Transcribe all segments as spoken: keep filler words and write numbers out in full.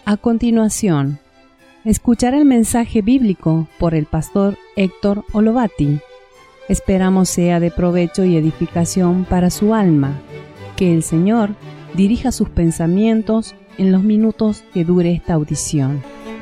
A continuación, escuchar el mensaje bíblico por el pastor Héctor Olovati. Esperamos sea de provecho y edificación para su alma. Que el Señor dirija sus pensamientos en los minutos que dure esta audición.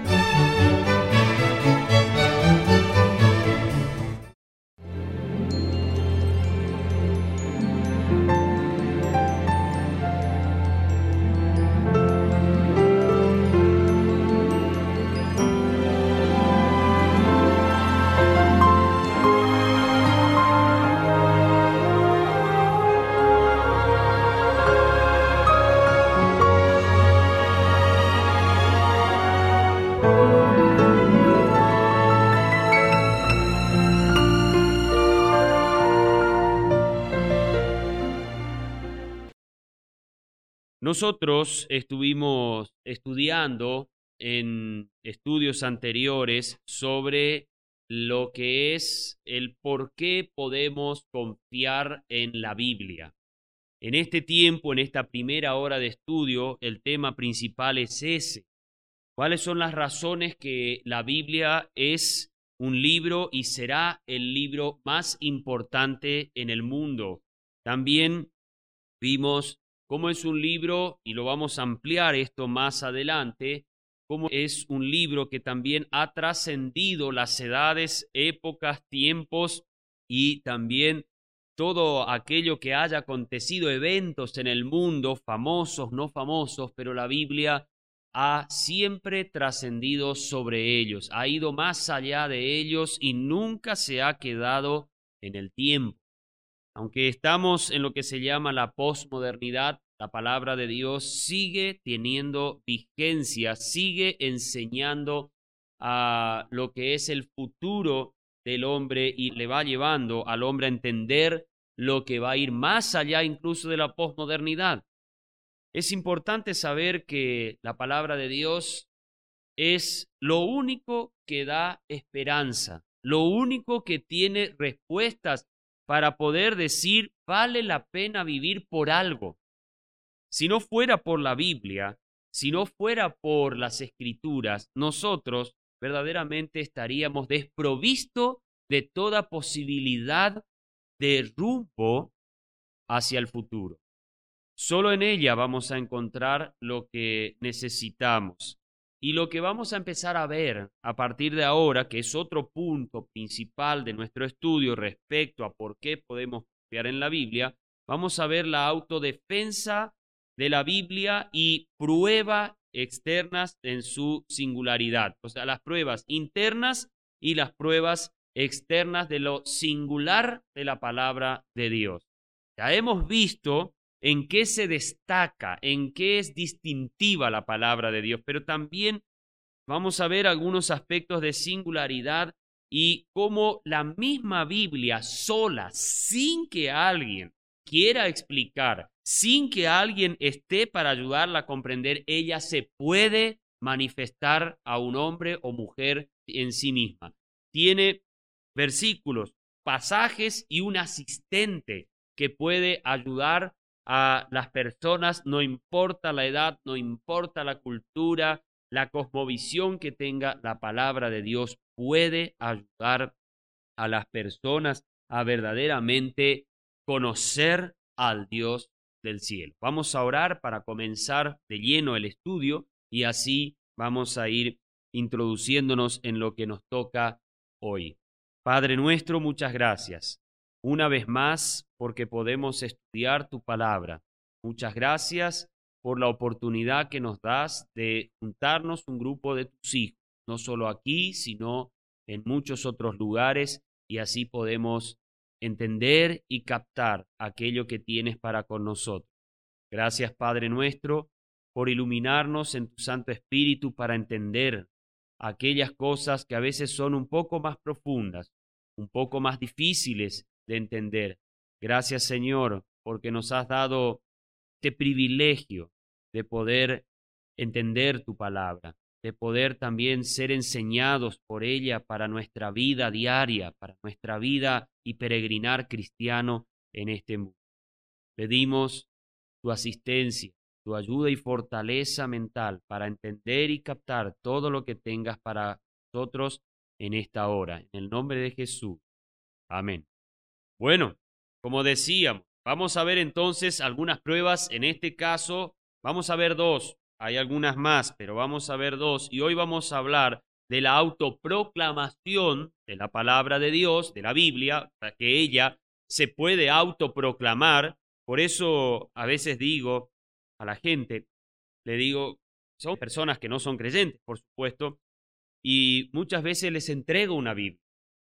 Nosotros estuvimos estudiando en estudios anteriores sobre lo que es el por qué podemos confiar en la Biblia. En este tiempo, en esta primera hora de estudio, el tema principal es ese. ¿Cuáles son las razones que la Biblia es un libro y será el libro más importante en el mundo? También vimos cómo es un libro, y lo vamos a ampliar esto más adelante, cómo es un libro que también ha trascendido las edades, épocas, tiempos y también todo aquello que haya acontecido, eventos en el mundo, famosos, no famosos, pero la Biblia ha siempre trascendido sobre ellos, ha ido más allá de ellos y nunca se ha quedado en el tiempo. Aunque estamos en lo que se llama la posmodernidad, la palabra de Dios sigue teniendo vigencia, sigue enseñando a lo que es el futuro del hombre y le va llevando al hombre a entender lo que va a ir más allá incluso de la posmodernidad. Es importante saber que la palabra de Dios es lo único que da esperanza, lo único que tiene respuestas para poder decir, vale la pena vivir por algo. Si no fuera por la Biblia, si no fuera por las Escrituras, nosotros verdaderamente estaríamos desprovistos de toda posibilidad de rumbo hacia el futuro. Solo en ella vamos a encontrar lo que necesitamos. Y lo que vamos a empezar a ver a partir de ahora, que es otro punto principal de nuestro estudio respecto a por qué podemos confiar en la Biblia, vamos a ver la autodefensa de la Biblia y pruebas externas en su singularidad. O sea, las pruebas internas y las pruebas externas de lo singular de la palabra de Dios. Ya hemos visto en qué se destaca, en qué es distintiva la palabra de Dios, pero también vamos a ver algunos aspectos de singularidad y cómo la misma Biblia sola, sin que alguien quiera explicar, sin que alguien esté para ayudarla a comprender, ella se puede manifestar a un hombre o mujer en sí misma. Tiene versículos, pasajes y un asistente que puede ayudar a las personas, no importa la edad, no importa la cultura, la cosmovisión que tenga, la palabra de Dios puede ayudar a las personas a verdaderamente conocer al Dios del cielo. Vamos a orar para comenzar de lleno el estudio y así vamos a ir introduciéndonos en lo que nos toca hoy. Padre nuestro, muchas gracias. Una vez más, porque podemos estudiar tu palabra. Muchas gracias por la oportunidad que nos das de juntarnos un grupo de tus hijos, no solo aquí, sino en muchos otros lugares, y así podemos entender y captar aquello que tienes para con nosotros. Gracias, Padre nuestro, por iluminarnos en tu Santo Espíritu para entender aquellas cosas que a veces son un poco más profundas, un poco más difíciles de entender. Gracias, Señor, porque nos has dado este privilegio de poder entender tu palabra, de poder también ser enseñados por ella para nuestra vida diaria, para nuestra vida y peregrinar cristiano en este mundo. Pedimos tu asistencia, tu ayuda y fortaleza mental para entender y captar todo lo que tengas para nosotros en esta hora. En el nombre de Jesús. Amén. Bueno, como decíamos, vamos a ver entonces algunas pruebas. En este caso, vamos a ver dos. Hay algunas más, pero vamos a ver dos. Y hoy vamos a hablar de la autoproclamación de la palabra de Dios, de la Biblia, para que ella se puede autoproclamar. Por eso a veces digo a la gente, le digo, son personas que no son creyentes, por supuesto, y muchas veces les entrego una Biblia.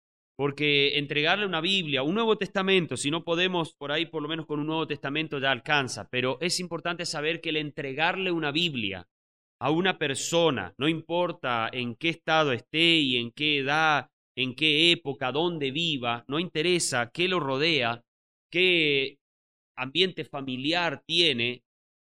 Porque entregarle una Biblia, un Nuevo Testamento, si no podemos por ahí, por lo menos con un Nuevo Testamento ya alcanza, pero es importante saber que el entregarle una Biblia a una persona, no importa en qué estado esté y en qué edad, en qué época, dónde viva, no interesa qué lo rodea, qué ambiente familiar tiene,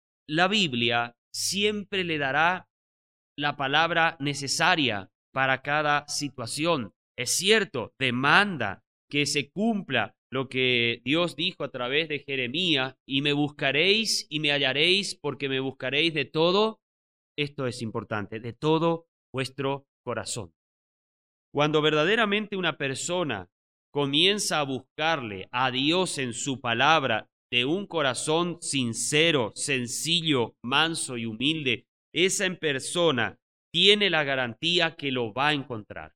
la Biblia siempre le dará la palabra necesaria para cada situación. Es cierto, demanda que se cumpla lo que Dios dijo a través de Jeremías, y me buscaréis y me hallaréis porque me buscaréis de todo, esto es importante, de todo vuestro corazón. Cuando verdaderamente una persona comienza a buscarle a Dios en su palabra de un corazón sincero, sencillo, manso y humilde, esa en persona tiene la garantía que lo va a encontrar.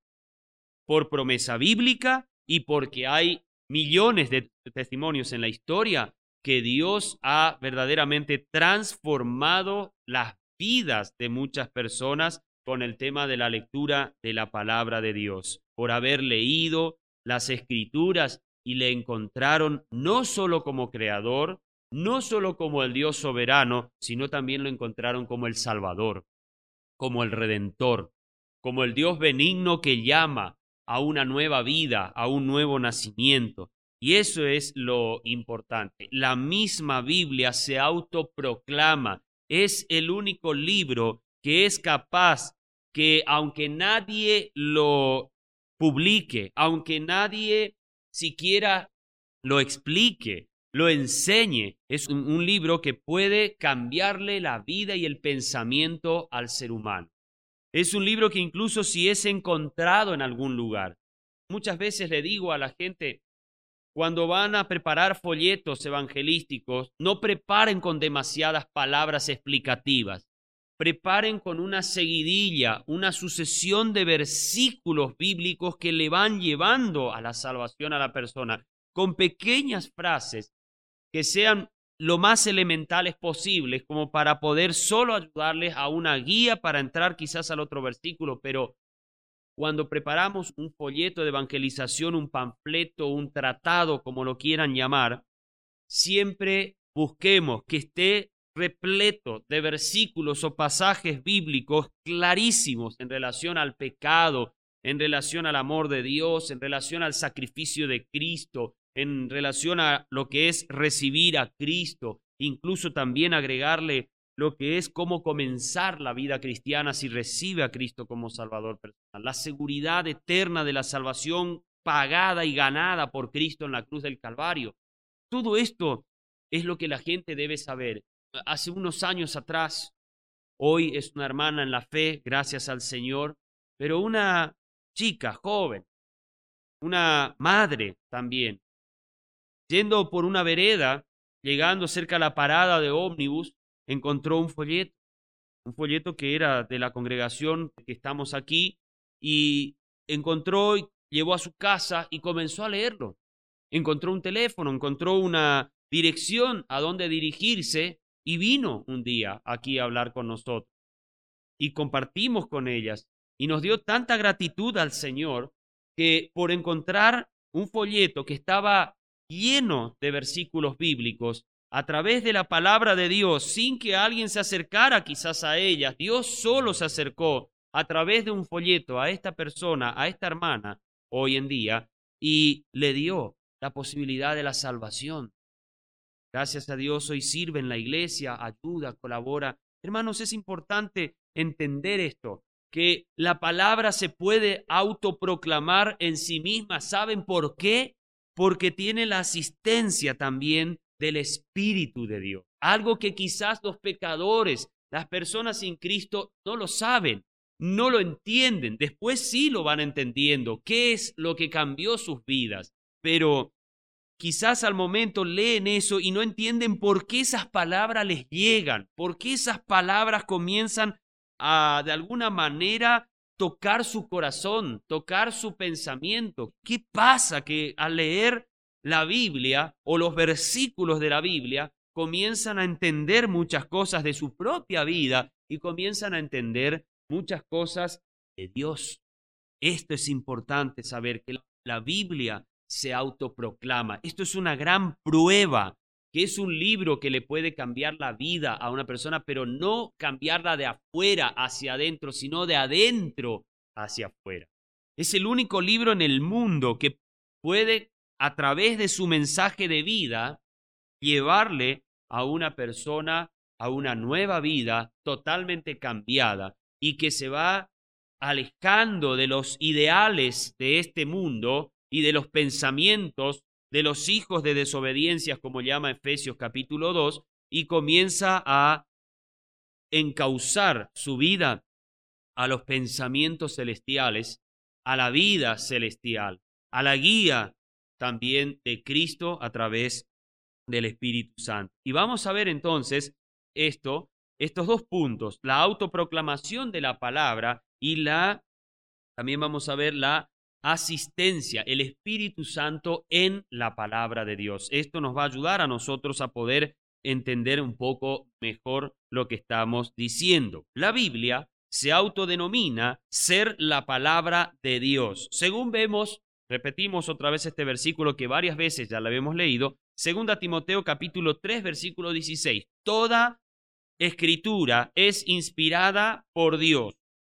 Por promesa bíblica y porque hay millones de testimonios en la historia que Dios ha verdaderamente transformado las vidas de muchas personas con el tema de la lectura de la palabra de Dios, por haber leído las Escrituras y le encontraron no solo como creador, no solo como el Dios soberano, sino también lo encontraron como el Salvador, como el Redentor, como el Dios benigno que llama a una nueva vida, a un nuevo nacimiento. Y eso es lo importante. La misma Biblia se autoproclama. Es el único libro que es capaz que, aunque nadie lo publique, aunque nadie siquiera lo explique, lo enseñe, es un, un libro que puede cambiarle la vida y el pensamiento al ser humano. Es un libro que incluso si es encontrado en algún lugar. Muchas veces le digo a la gente, cuando van a preparar folletos evangelísticos, no preparen con demasiadas palabras explicativas. Preparen con una seguidilla, una sucesión de versículos bíblicos que le van llevando a la salvación a la persona, con pequeñas frases que sean lo más elementales posibles, como para poder solo ayudarles a una guía para entrar quizás al otro versículo. Pero cuando preparamos un folleto de evangelización, un panfleto, un tratado, como lo quieran llamar, siempre busquemos que esté repleto de versículos o pasajes bíblicos clarísimos en relación al pecado, en relación al amor de Dios, en relación al sacrificio de Cristo, en relación a lo que es recibir a Cristo, incluso también agregarle lo que es cómo comenzar la vida cristiana si recibe a Cristo como Salvador personal, la seguridad eterna de la salvación pagada y ganada por Cristo en la cruz del Calvario. Todo esto es lo que la gente debe saber. Hace unos años atrás, hoy es una hermana en la fe, gracias al Señor, pero una chica joven, una madre también, yendo por una vereda, llegando cerca a la parada de ómnibus, encontró un folleto, un folleto que era de la congregación que estamos aquí, y encontró y llevó a su casa y comenzó a leerlo. Encontró un teléfono, encontró una dirección a dónde dirigirse y vino un día aquí a hablar con nosotros. Y compartimos con ellas y nos dio tanta gratitud al Señor que por encontrar un folleto que estaba lleno de versículos bíblicos a través de la palabra de Dios, sin que alguien se acercara quizás a ellas, Dios solo se acercó a través de un folleto a esta persona, a esta hermana hoy en día, y le dio la posibilidad de la salvación. Gracias a Dios hoy sirve en la iglesia, ayuda, colabora. Hermanos, es importante entender esto, que la palabra se puede autoproclamar en sí misma. ¿Saben por qué? Porque tiene la asistencia también del Espíritu de Dios. Algo que quizás los pecadores, las personas sin Cristo, no lo saben, no lo entienden. Después sí lo van entendiendo, qué es lo que cambió sus vidas. Pero quizás al momento leen eso y no entienden por qué esas palabras les llegan, por qué esas palabras comienzan a, de alguna manera, tocar su corazón, tocar su pensamiento. ¿Qué pasa que al leer la Biblia o los versículos de la Biblia comienzan a entender muchas cosas de su propia vida y comienzan a entender muchas cosas de Dios? Esto es importante saber, que la Biblia se autoproclama. Esto es una gran prueba, que es un libro que le puede cambiar la vida a una persona, pero no cambiarla de afuera hacia adentro, sino de adentro hacia afuera. Es el único libro en el mundo que puede, a través de su mensaje de vida, llevarle a una persona a una nueva vida totalmente cambiada y que se va alejando de los ideales de este mundo y de los pensamientos de los hijos de desobediencias, como llama Efesios capítulo dos, y comienza a encauzar su vida a los pensamientos celestiales, a la vida celestial, a la guía también de Cristo a través del Espíritu Santo. Y vamos a ver entonces esto, estos dos puntos, la autoproclamación de la palabra y la, también vamos a ver la asistencia, el Espíritu Santo en la palabra de Dios. Esto nos va a ayudar a nosotros a poder entender un poco mejor lo que estamos diciendo. La Biblia se autodenomina ser la palabra de Dios. Según vemos, repetimos otra vez este versículo que varias veces ya lo habíamos leído, Segunda Timoteo capítulo tres, versículo dieciséis. Toda escritura es inspirada por Dios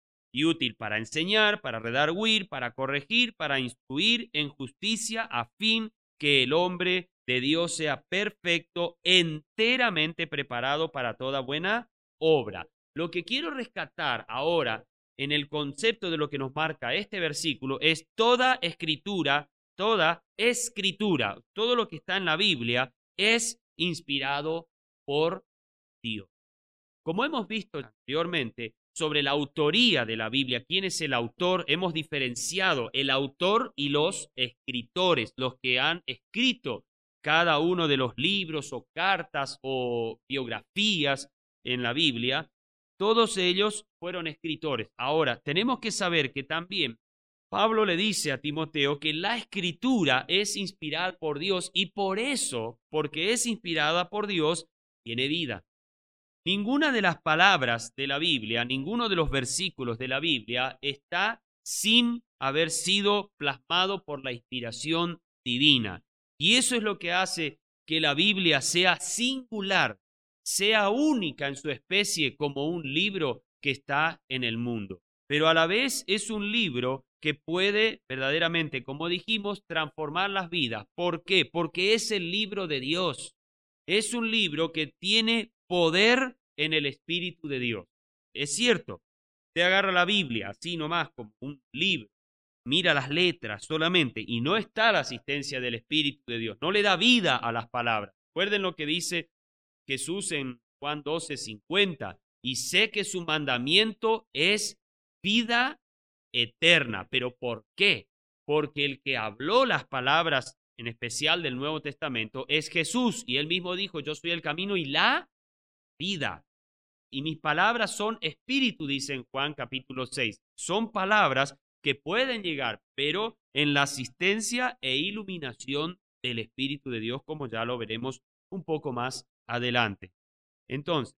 y útil para enseñar, para redarguir, para corregir, para instruir en justicia, a fin que el hombre de Dios sea perfecto, enteramente preparado para toda buena obra. Lo que quiero rescatar ahora en el concepto de lo que nos marca este versículo es toda escritura, toda escritura, todo lo que está en la Biblia es inspirado por Dios. Como hemos visto anteriormente sobre la autoría de la Biblia, quién es el autor, hemos diferenciado el autor y los escritores, los que han escrito cada uno de los libros o cartas o biografías en la Biblia. Todos ellos fueron escritores. Ahora, tenemos que saber que también Pablo le dice a Timoteo que la escritura es inspirada por Dios y por eso, porque es inspirada por Dios, tiene vida. Ninguna de las palabras de la Biblia, ninguno de los versículos de la Biblia está sin haber sido plasmado por la inspiración divina. Y eso es lo que hace que la Biblia sea singular, sea única en su especie como un libro que está en el mundo. Pero a la vez es un libro que puede verdaderamente, como dijimos, transformar las vidas. ¿Por qué? Porque es el libro de Dios. Es un libro que tiene poder en el Espíritu de Dios. Es cierto, te agarra la Biblia así nomás como un libro, mira las letras solamente y no está la asistencia del Espíritu de Dios, no le da vida a las palabras. Recuerden lo que dice Jesús en Juan doce, cincuenta, y sé que su mandamiento es vida eterna. ¿Pero por qué? Porque el que habló las palabras, en especial del Nuevo Testamento, es Jesús, y él mismo dijo, yo soy el camino y la vida. Y mis palabras son espíritu, dice en Juan capítulo seis. Son palabras que pueden llegar, pero en la asistencia e iluminación del Espíritu de Dios, como ya lo veremos un poco más adelante. Entonces,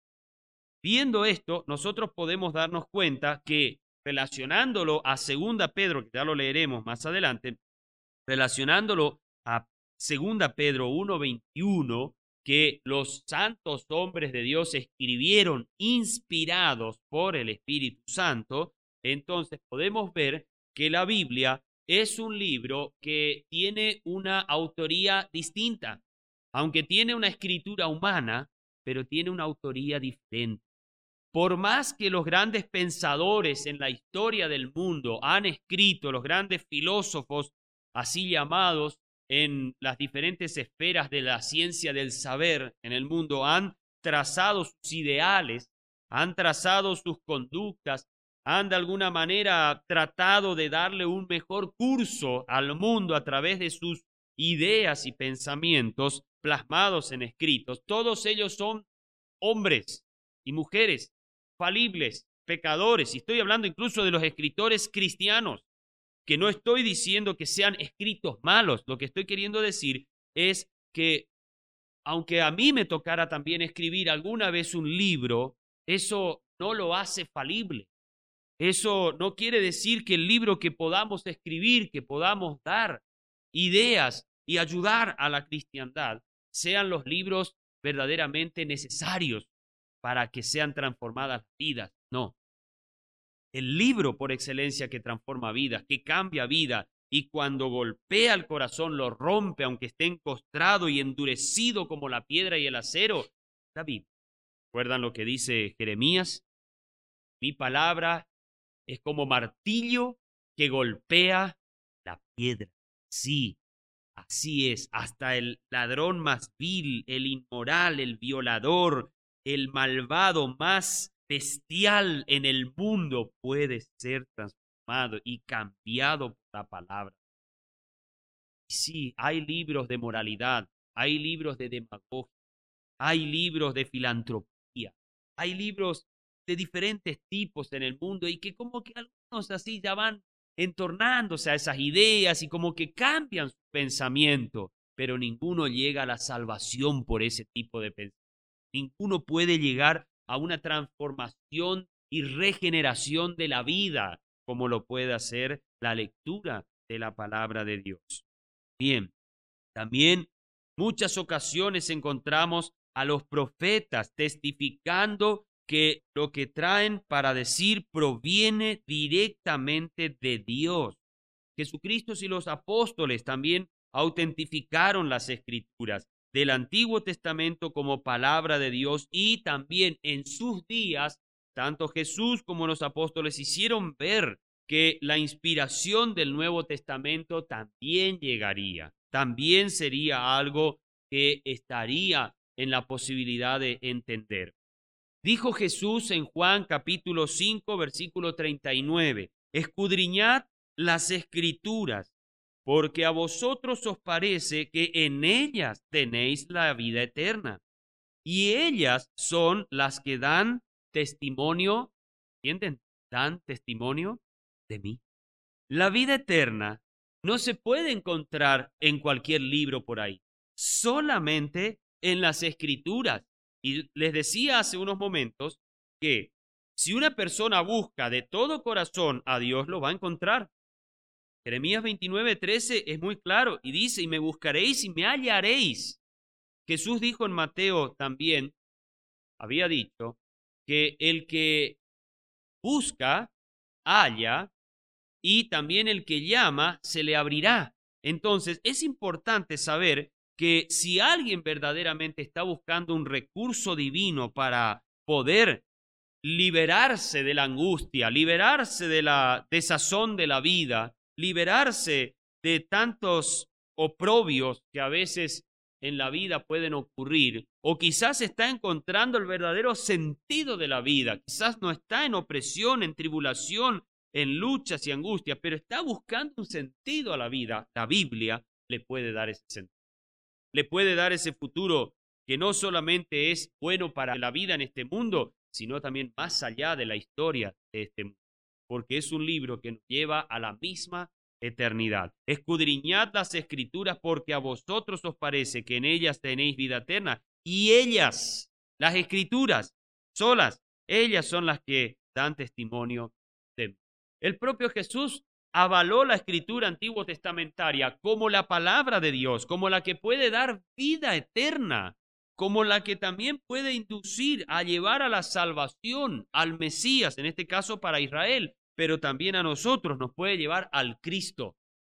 viendo esto, nosotros podemos darnos cuenta que relacionándolo a Segunda Pedro, que ya lo leeremos más adelante, relacionándolo a Segunda Pedro uno veintiuno, que los santos hombres de Dios escribieron inspirados por el Espíritu Santo, entonces podemos ver que la Biblia es un libro que tiene una autoría distinta, aunque tiene una escritura humana, pero tiene una autoría diferente. Por más que los grandes pensadores en la historia del mundo han escrito, los grandes filósofos así llamados, en las diferentes esferas de la ciencia del saber en el mundo han trazado sus ideales, han trazado sus conductas, han de alguna manera tratado de darle un mejor curso al mundo a través de sus ideas y pensamientos plasmados en escritos. Todos ellos son hombres y mujeres falibles, pecadores, y estoy hablando incluso de los escritores cristianos, que no estoy diciendo que sean escritos malos. Lo que estoy queriendo decir es que aunque a mí me tocara también escribir alguna vez un libro, eso no lo hace falible. Eso no quiere decir que el libro que podamos escribir, que podamos dar ideas y ayudar a la cristiandad, sean los libros verdaderamente necesarios para que sean transformadas vidas. No. El libro por excelencia que transforma vidas, que cambia vida, y cuando golpea el corazón lo rompe, aunque esté encostrado y endurecido como la piedra y el acero, la Biblia. ¿Recuerdan lo que dice Jeremías? Mi palabra es como martillo que golpea la piedra. Sí, así es. Hasta el ladrón más vil, el inmoral, el violador, el malvado más bestial en el mundo puede ser transformado y cambiado por la palabra. Y sí, hay libros de moralidad, hay libros de demagogia, hay libros de filantropía, hay libros de diferentes tipos en el mundo y que como que algunos así ya van entornándose a esas ideas y como que cambian su pensamiento, pero ninguno llega a la salvación por ese tipo de pensamiento. Ninguno puede llegar a una transformación y regeneración de la vida como lo puede hacer la lectura de la palabra de Dios. Bien, también muchas ocasiones encontramos a los profetas testificando que lo que traen para decir proviene directamente de Dios. Jesucristo y los apóstoles también autentificaron las escrituras del Antiguo Testamento como palabra de Dios, y también en sus días, tanto Jesús como los apóstoles hicieron ver que la inspiración del Nuevo Testamento también llegaría, también sería algo que estaría en la posibilidad de entender. Dijo Jesús en Juan capítulo cinco, versículo treinta y nueve, escudriñad las escrituras, porque a vosotros os parece que en ellas tenéis la vida eterna, y ellas son las que dan testimonio, ¿entienden? Dan testimonio de mí. La vida eterna no se puede encontrar en cualquier libro por ahí, solamente en las escrituras. Y les decía hace unos momentos que si una persona busca de todo corazón a Dios, lo va a encontrar. Jeremías veintinueve, trece es muy claro y dice, y me buscaréis y me hallaréis. Jesús dijo en Mateo también, había dicho, que el que busca, halla, y también el que llama, se le abrirá. Entonces, es importante saber que si alguien verdaderamente está buscando un recurso divino para poder liberarse de la angustia, liberarse de la desazón de la vida, liberarse de tantos oprobios que a veces en la vida pueden ocurrir, o quizás está encontrando el verdadero sentido de la vida, quizás no está en opresión, en tribulación, en luchas y angustias, pero está buscando un sentido a la vida. La Biblia le puede dar ese sentido, le puede dar ese futuro que no solamente es bueno para la vida en este mundo, sino también más allá de la historia de este mundo, porque es un libro que nos lleva a la misma eternidad. Escudriñad las escrituras porque a vosotros os parece que en ellas tenéis vida eterna, y ellas, las escrituras, solas, ellas son las que dan testimonio de mí. El propio Jesús avaló la escritura antiguo testamentaria como la palabra de Dios, como la que puede dar vida eterna, como la que también puede inducir a llevar a la salvación al Mesías, en este caso para Israel, pero también a nosotros nos puede llevar al Cristo,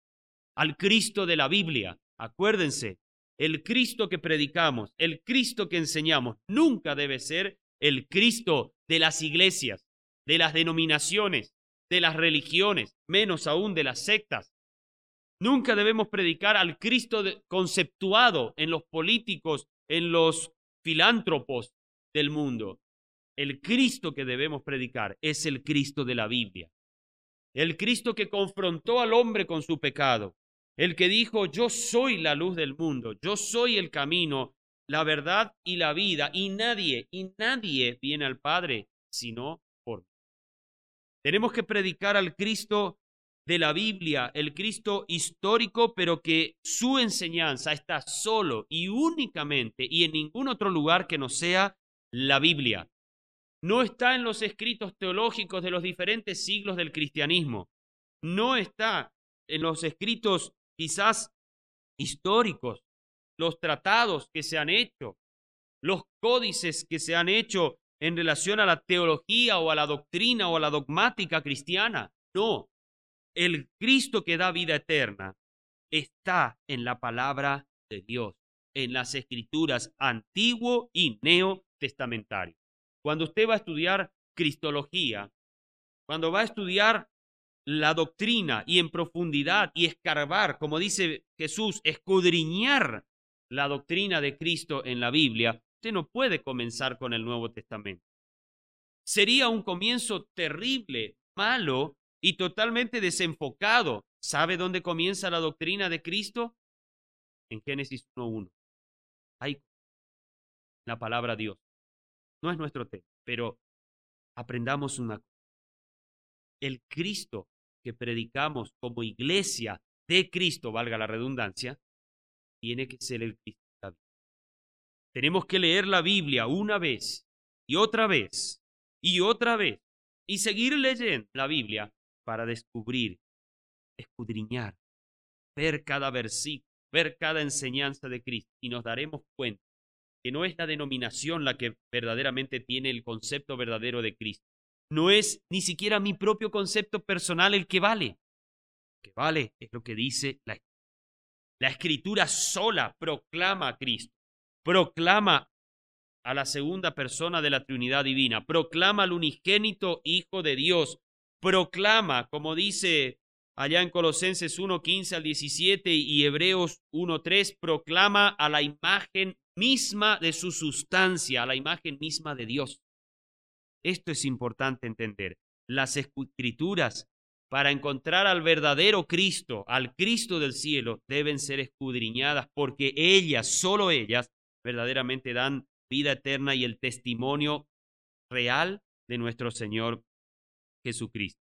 al Cristo de la Biblia. Acuérdense, el Cristo que predicamos, el Cristo que enseñamos, nunca debe ser el Cristo de las iglesias, de las denominaciones, de las religiones, menos aún de las sectas. Nunca debemos predicar al Cristo de, conceptuado en los políticos, en los filántropos del mundo. El Cristo que debemos predicar es el Cristo de la Biblia. El Cristo que confrontó al hombre con su pecado. El que dijo, yo soy la luz del mundo, yo soy el camino, la verdad y la vida, y nadie, y nadie viene al Padre sino por mí. Tenemos que predicar al Cristo de la Biblia, el Cristo histórico, pero que su enseñanza está solo y únicamente y en ningún otro lugar que no sea la Biblia. No está en los escritos teológicos de los diferentes siglos del cristianismo. No está en los escritos quizás históricos, los tratados que se han hecho, los códices que se han hecho en relación a la teología o a la doctrina o a la dogmática cristiana. No. El Cristo que da vida eterna está en la palabra de Dios, en las escrituras antiguo y neotestamentario. Cuando usted va a estudiar cristología, cuando va a estudiar la doctrina y en profundidad y escarbar, como dice Jesús, escudriñar la doctrina de Cristo en la Biblia, usted no puede comenzar con el Nuevo Testamento. Sería un comienzo terrible, malo, y totalmente desenfocado. ¿Sabe dónde comienza la doctrina de Cristo? En Génesis uno uno. Ahí la palabra Dios. No es nuestro tema, pero aprendamos una cosa. El Cristo que predicamos como iglesia de Cristo, valga la redundancia, tiene que ser el Cristo de la Biblia. Tenemos que leer la Biblia una vez y otra vez y otra vez y seguir leyendo la Biblia para descubrir, escudriñar, ver cada versículo, ver cada enseñanza de Cristo, y nos daremos cuenta que no es la denominación la que verdaderamente tiene el concepto verdadero de Cristo. No es ni siquiera mi propio concepto personal el que vale. Lo que vale es lo que dice la Escritura. La Escritura sola proclama a Cristo, proclama a la segunda persona de la Trinidad Divina, proclama al unigénito Hijo de Dios, proclama, como dice allá en Colosenses uno quince al diecisiete y Hebreos uno tres, proclama a la imagen misma de su sustancia, a la imagen misma de Dios. Esto es importante entender. Las Escrituras, para encontrar al verdadero Cristo, al Cristo del cielo, deben ser escudriñadas porque ellas, solo ellas, verdaderamente dan vida eterna y el testimonio real de nuestro Señor Jesucristo.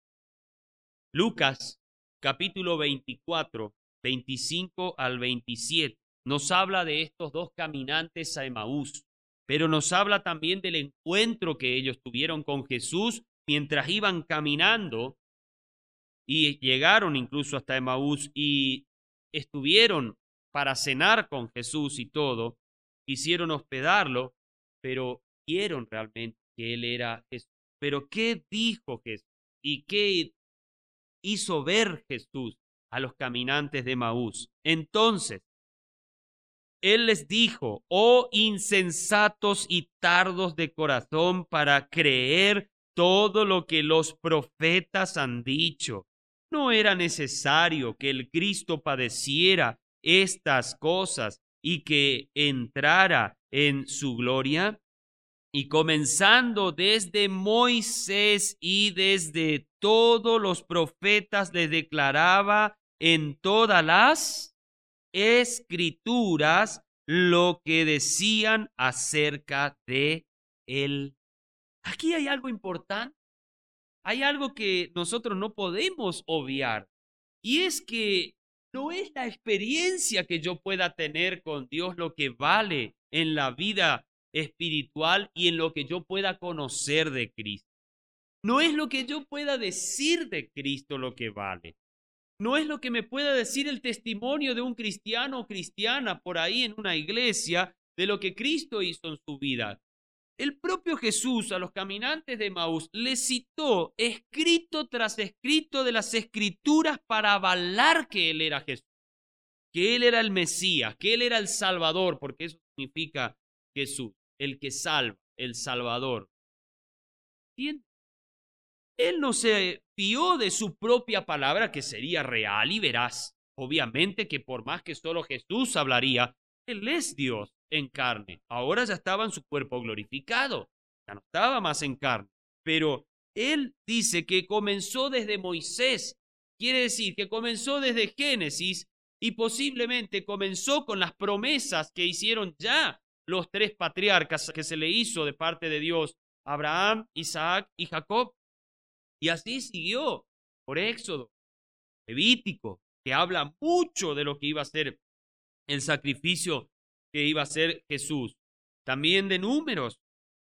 Lucas, capítulo veinticuatro, veinticinco al veintisiete, nos habla de estos dos caminantes a Emaús, pero nos habla también del encuentro que ellos tuvieron con Jesús mientras iban caminando y llegaron incluso hasta Emaús y estuvieron para cenar con Jesús y todo, quisieron hospedarlo, pero vieron realmente que él era Jesús. Pero ¿qué dijo Jesús? ¿Y qué hizo ver Jesús a los caminantes de Emaús? Entonces, él les dijo, oh insensatos y tardos de corazón para creer todo lo que los profetas han dicho. ¿No era necesario que el Cristo padeciera estas cosas y que entrara en su gloria? Y comenzando desde Moisés y desde todos los profetas les declaraba en todas las escrituras lo que decían acerca de él. Aquí hay algo importante. Hay algo que nosotros no podemos obviar. Y es que no es la experiencia que yo pueda tener con Dios lo que vale en la vida espiritual y en lo que yo pueda conocer de Cristo. No es lo que yo pueda decir de Cristo lo que vale. No es lo que me pueda decir el testimonio de un cristiano o cristiana por ahí en una iglesia de lo que Cristo hizo en su vida. El propio Jesús a los caminantes de Emaús les citó escrito tras escrito de las escrituras para avalar que Él era Jesús, que Él era el Mesías, que Él era el Salvador, porque eso significa Jesús, el que salva, el Salvador. ¿Entiendes? Él no se fió de su propia palabra, que sería real y veraz. Obviamente que por más que solo Jesús hablaría, Él es Dios en carne. Ahora ya estaba en su cuerpo glorificado, ya no estaba más en carne. Pero Él dice que comenzó desde Moisés, quiere decir que comenzó desde Génesis y posiblemente comenzó con las promesas que hicieron ya los tres patriarcas que se le hizo de parte de Dios, Abraham, Isaac y Jacob. Y así siguió por Éxodo, Levítico, que habla mucho de lo que iba a ser el sacrificio que iba a ser Jesús. También de Números,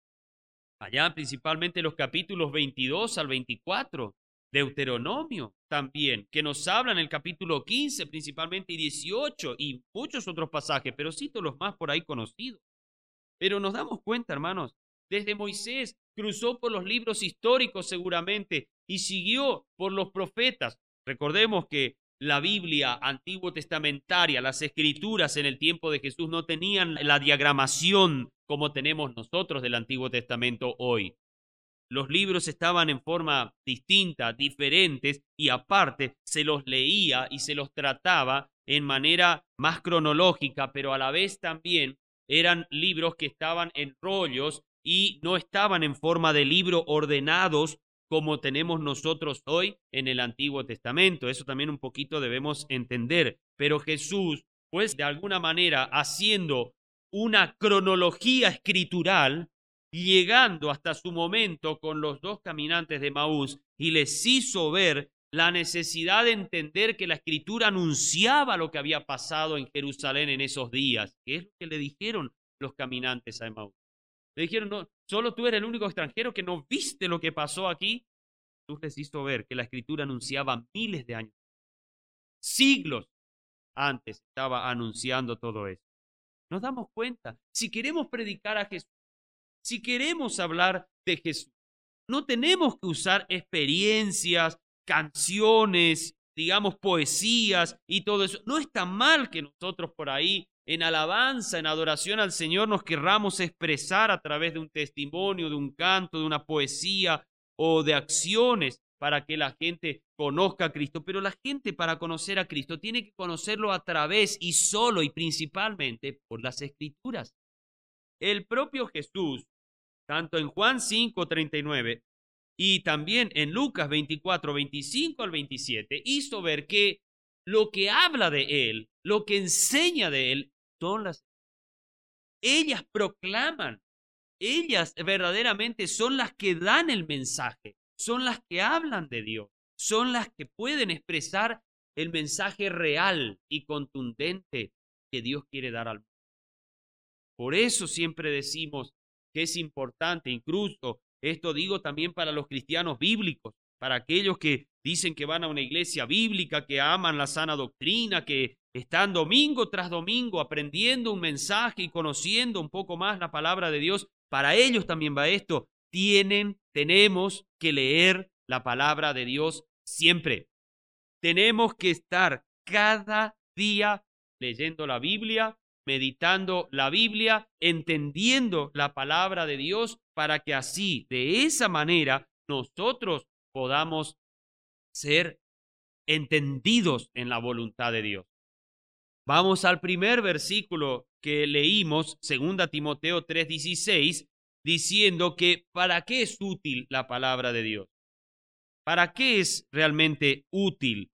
allá principalmente los capítulos veintidós al veinticuatro, Deuteronomio también, que nos hablan el capítulo quince principalmente y dieciocho y muchos otros pasajes, pero cito los más por ahí conocidos. Pero nos damos cuenta, hermanos, desde Moisés cruzó por los libros históricos seguramente y siguió por los profetas. Recordemos que la Biblia antiguo testamentaria, las escrituras en el tiempo de Jesús no tenían la diagramación como tenemos nosotros del Antiguo Testamento hoy. Los libros estaban en forma distinta, diferentes, y aparte se los leía y se los trataba en manera más cronológica, pero a la vez también eran libros que estaban en rollos y no estaban en forma de libro ordenados como tenemos nosotros hoy en el Antiguo Testamento. Eso también un poquito debemos entender. Pero Jesús, pues de alguna manera haciendo una cronología escritural, llegando hasta su momento con los dos caminantes de Maús, y les hizo ver la necesidad de entender que la escritura anunciaba lo que había pasado en Jerusalén en esos días, que es lo que le dijeron los caminantes a Emaús. Le dijeron, no, solo tú eres el único extranjero que no viste lo que pasó aquí. Jesús les hizo ver que la escritura anunciaba miles de años, siglos antes estaba anunciando todo eso. Nos damos cuenta, si queremos predicar a Jesús, si queremos hablar de Jesús, no tenemos que usar experiencias, canciones, digamos, poesías y todo eso. No está mal que nosotros por ahí, en alabanza, en adoración al Señor, nos querramos expresar a través de un testimonio, de un canto, de una poesía o de acciones para que la gente conozca a Cristo. Pero la gente, para conocer a Cristo, tiene que conocerlo a través y solo y principalmente por las Escrituras. El propio Jesús, tanto en Juan cinco, treinta y nueve y también en Lucas veinticuatro, veinticinco al veintisiete, hizo ver que lo que habla de Él, lo que enseña de Él, son las... Ellas proclaman, ellas verdaderamente son las que dan el mensaje, son las que hablan de Dios, son las que pueden expresar el mensaje real y contundente que Dios quiere dar al mundo. Por eso siempre decimos que es importante, incluso esto digo también para los cristianos bíblicos, para aquellos que dicen que van a una iglesia bíblica, que aman la sana doctrina, que están domingo tras domingo aprendiendo un mensaje y conociendo un poco más la palabra de Dios. Para ellos también va esto. Tienen, tenemos que leer la palabra de Dios siempre. Tenemos que estar cada día leyendo la Biblia, meditando la Biblia, entendiendo la palabra de Dios, para que así, de esa manera, nosotros podamos ser entendidos en la voluntad de Dios. Vamos al primer versículo que leímos, segunda Timoteo tres dieciséis, diciendo que ¿para qué es útil la palabra de Dios? ¿Para qué es realmente útil?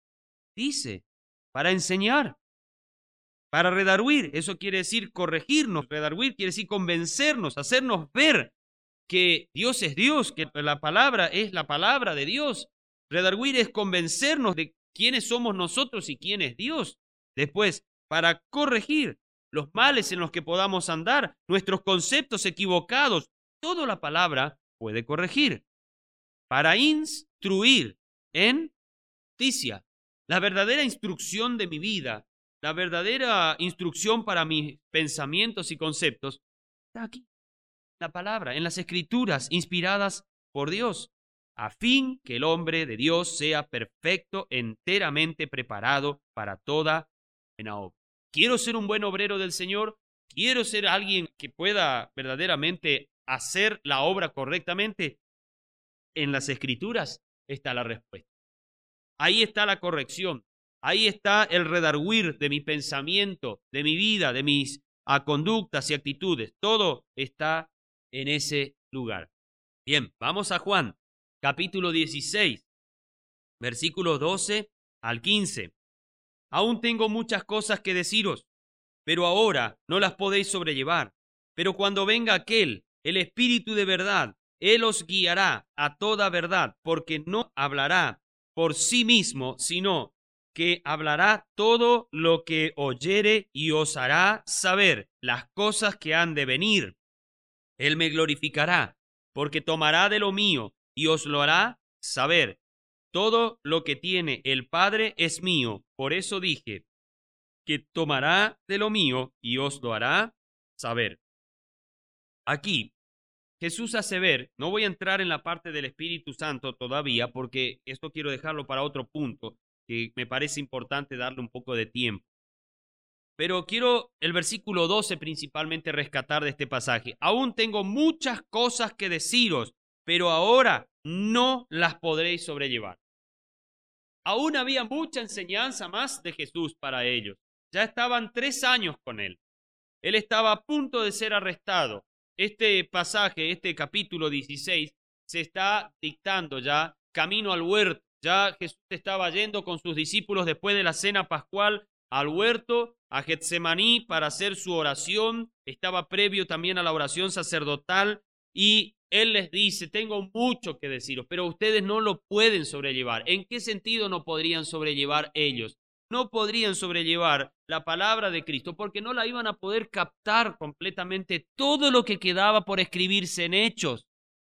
Dice, para enseñar, para redarguir. Eso quiere decir corregirnos. Redarguir quiere decir convencernos, hacernos ver que Dios es Dios, que la palabra es la palabra de Dios. Redarguir es convencernos de quiénes somos nosotros y quién es Dios. Después, para corregir los males en los que podamos andar, nuestros conceptos equivocados, toda la palabra puede corregir. Para instruir en justicia, la verdadera instrucción de mi vida, la verdadera instrucción para mis pensamientos y conceptos, está aquí, la palabra, en las Escrituras inspiradas por Dios, a fin que el hombre de Dios sea perfecto, enteramente preparado para toda buena obra. Quiero ser un buen obrero del Señor, quiero ser alguien que pueda verdaderamente hacer la obra correctamente. En las Escrituras está la respuesta. Ahí está la corrección, Ahí está el redarguir de mi pensamiento, de mi vida, de mis a conductas y actitudes. Todo está en ese lugar. Bien, vamos a Juan, capítulo dieciséis, versículos doce al quince. Aún tengo muchas cosas que deciros, pero ahora no las podéis sobrellevar. Pero cuando venga aquel, el Espíritu de verdad, Él os guiará a toda verdad, porque no hablará por sí mismo, sino que hablará todo lo que oyere y os hará saber las cosas que han de venir. Él me glorificará, porque tomará de lo mío y os lo hará saber. Todo lo que tiene el Padre es mío. Por eso dije que tomará de lo mío y os lo hará saber. Aquí Jesús hace ver, no voy a entrar en la parte del Espíritu Santo todavía, porque esto quiero dejarlo para otro punto, que me parece importante darle un poco de tiempo. Pero quiero el versículo doce principalmente rescatar de este pasaje. Aún tengo muchas cosas que deciros, pero ahora no las podréis sobrellevar. Aún había mucha enseñanza más de Jesús para ellos. Ya estaban tres años con él. Él estaba a punto de ser arrestado. Este pasaje, este capítulo dieciséis, se está dictando ya camino al huerto. Ya Jesús estaba yendo con sus discípulos después de la cena pascual al huerto, a Getsemaní, para hacer su oración. Estaba previo también a la oración sacerdotal y él les dice, tengo mucho que deciros, pero ustedes no lo pueden sobrellevar. ¿En qué sentido no podrían sobrellevar ellos? No podrían sobrellevar la palabra de Cristo porque no la iban a poder captar completamente todo lo que quedaba por escribirse en Hechos,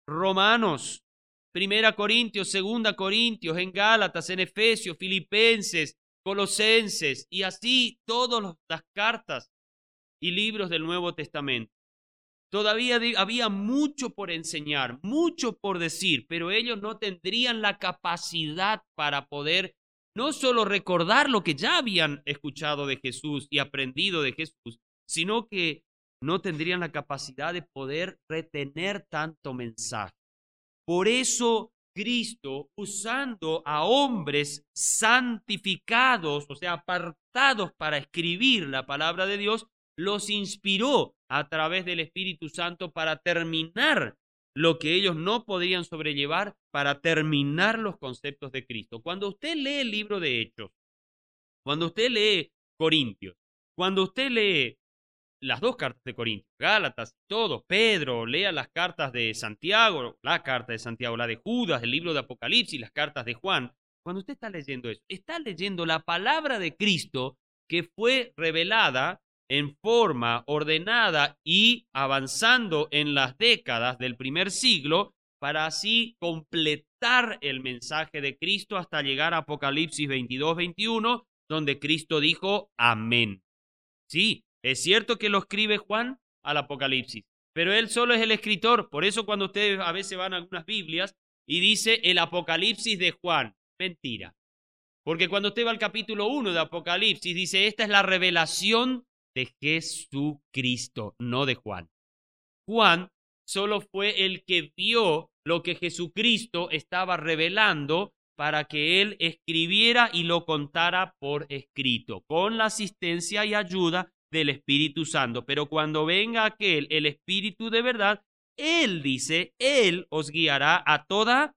Romanos, Primera Corintios, Segunda Corintios, en Gálatas, en Efesios, Filipenses, Colosenses y así todas las cartas y libros del Nuevo Testamento. Todavía había mucho por enseñar, mucho por decir, pero ellos no tendrían la capacidad para poder no solo recordar lo que ya habían escuchado de Jesús y aprendido de Jesús, sino que no tendrían la capacidad de poder retener tanto mensaje. Por eso Cristo, usando a hombres santificados, o sea, apartados para escribir la palabra de Dios, los inspiró a través del Espíritu Santo para terminar lo que ellos no podían sobrellevar, para terminar los conceptos de Cristo. Cuando usted lee el libro de Hechos, cuando usted lee Corintios, cuando usted lee las dos cartas de Corintios, Gálatas, todo, Pedro, lea las cartas de Santiago, la carta de Santiago, la de Judas, el libro de Apocalipsis, las cartas de Juan, cuando usted está leyendo eso, está leyendo la palabra de Cristo que fue revelada en forma ordenada y avanzando en las décadas del primer siglo para así completar el mensaje de Cristo hasta llegar a Apocalipsis veintidós veintiuno, donde Cristo dijo amén. Sí, es cierto que lo escribe Juan al Apocalipsis, pero él solo es el escritor. Por eso cuando ustedes a veces van a algunas Biblias y dice el Apocalipsis de Juan, mentira. Porque cuando usted va al capítulo uno de Apocalipsis dice esta es la revelación de Jesucristo, no de Juan. Juan solo fue el que vio lo que Jesucristo estaba revelando para que él escribiera y lo contara por escrito, con la asistencia y ayuda del Espíritu Santo. Pero cuando venga aquel, el Espíritu de verdad, él dice, él os guiará a toda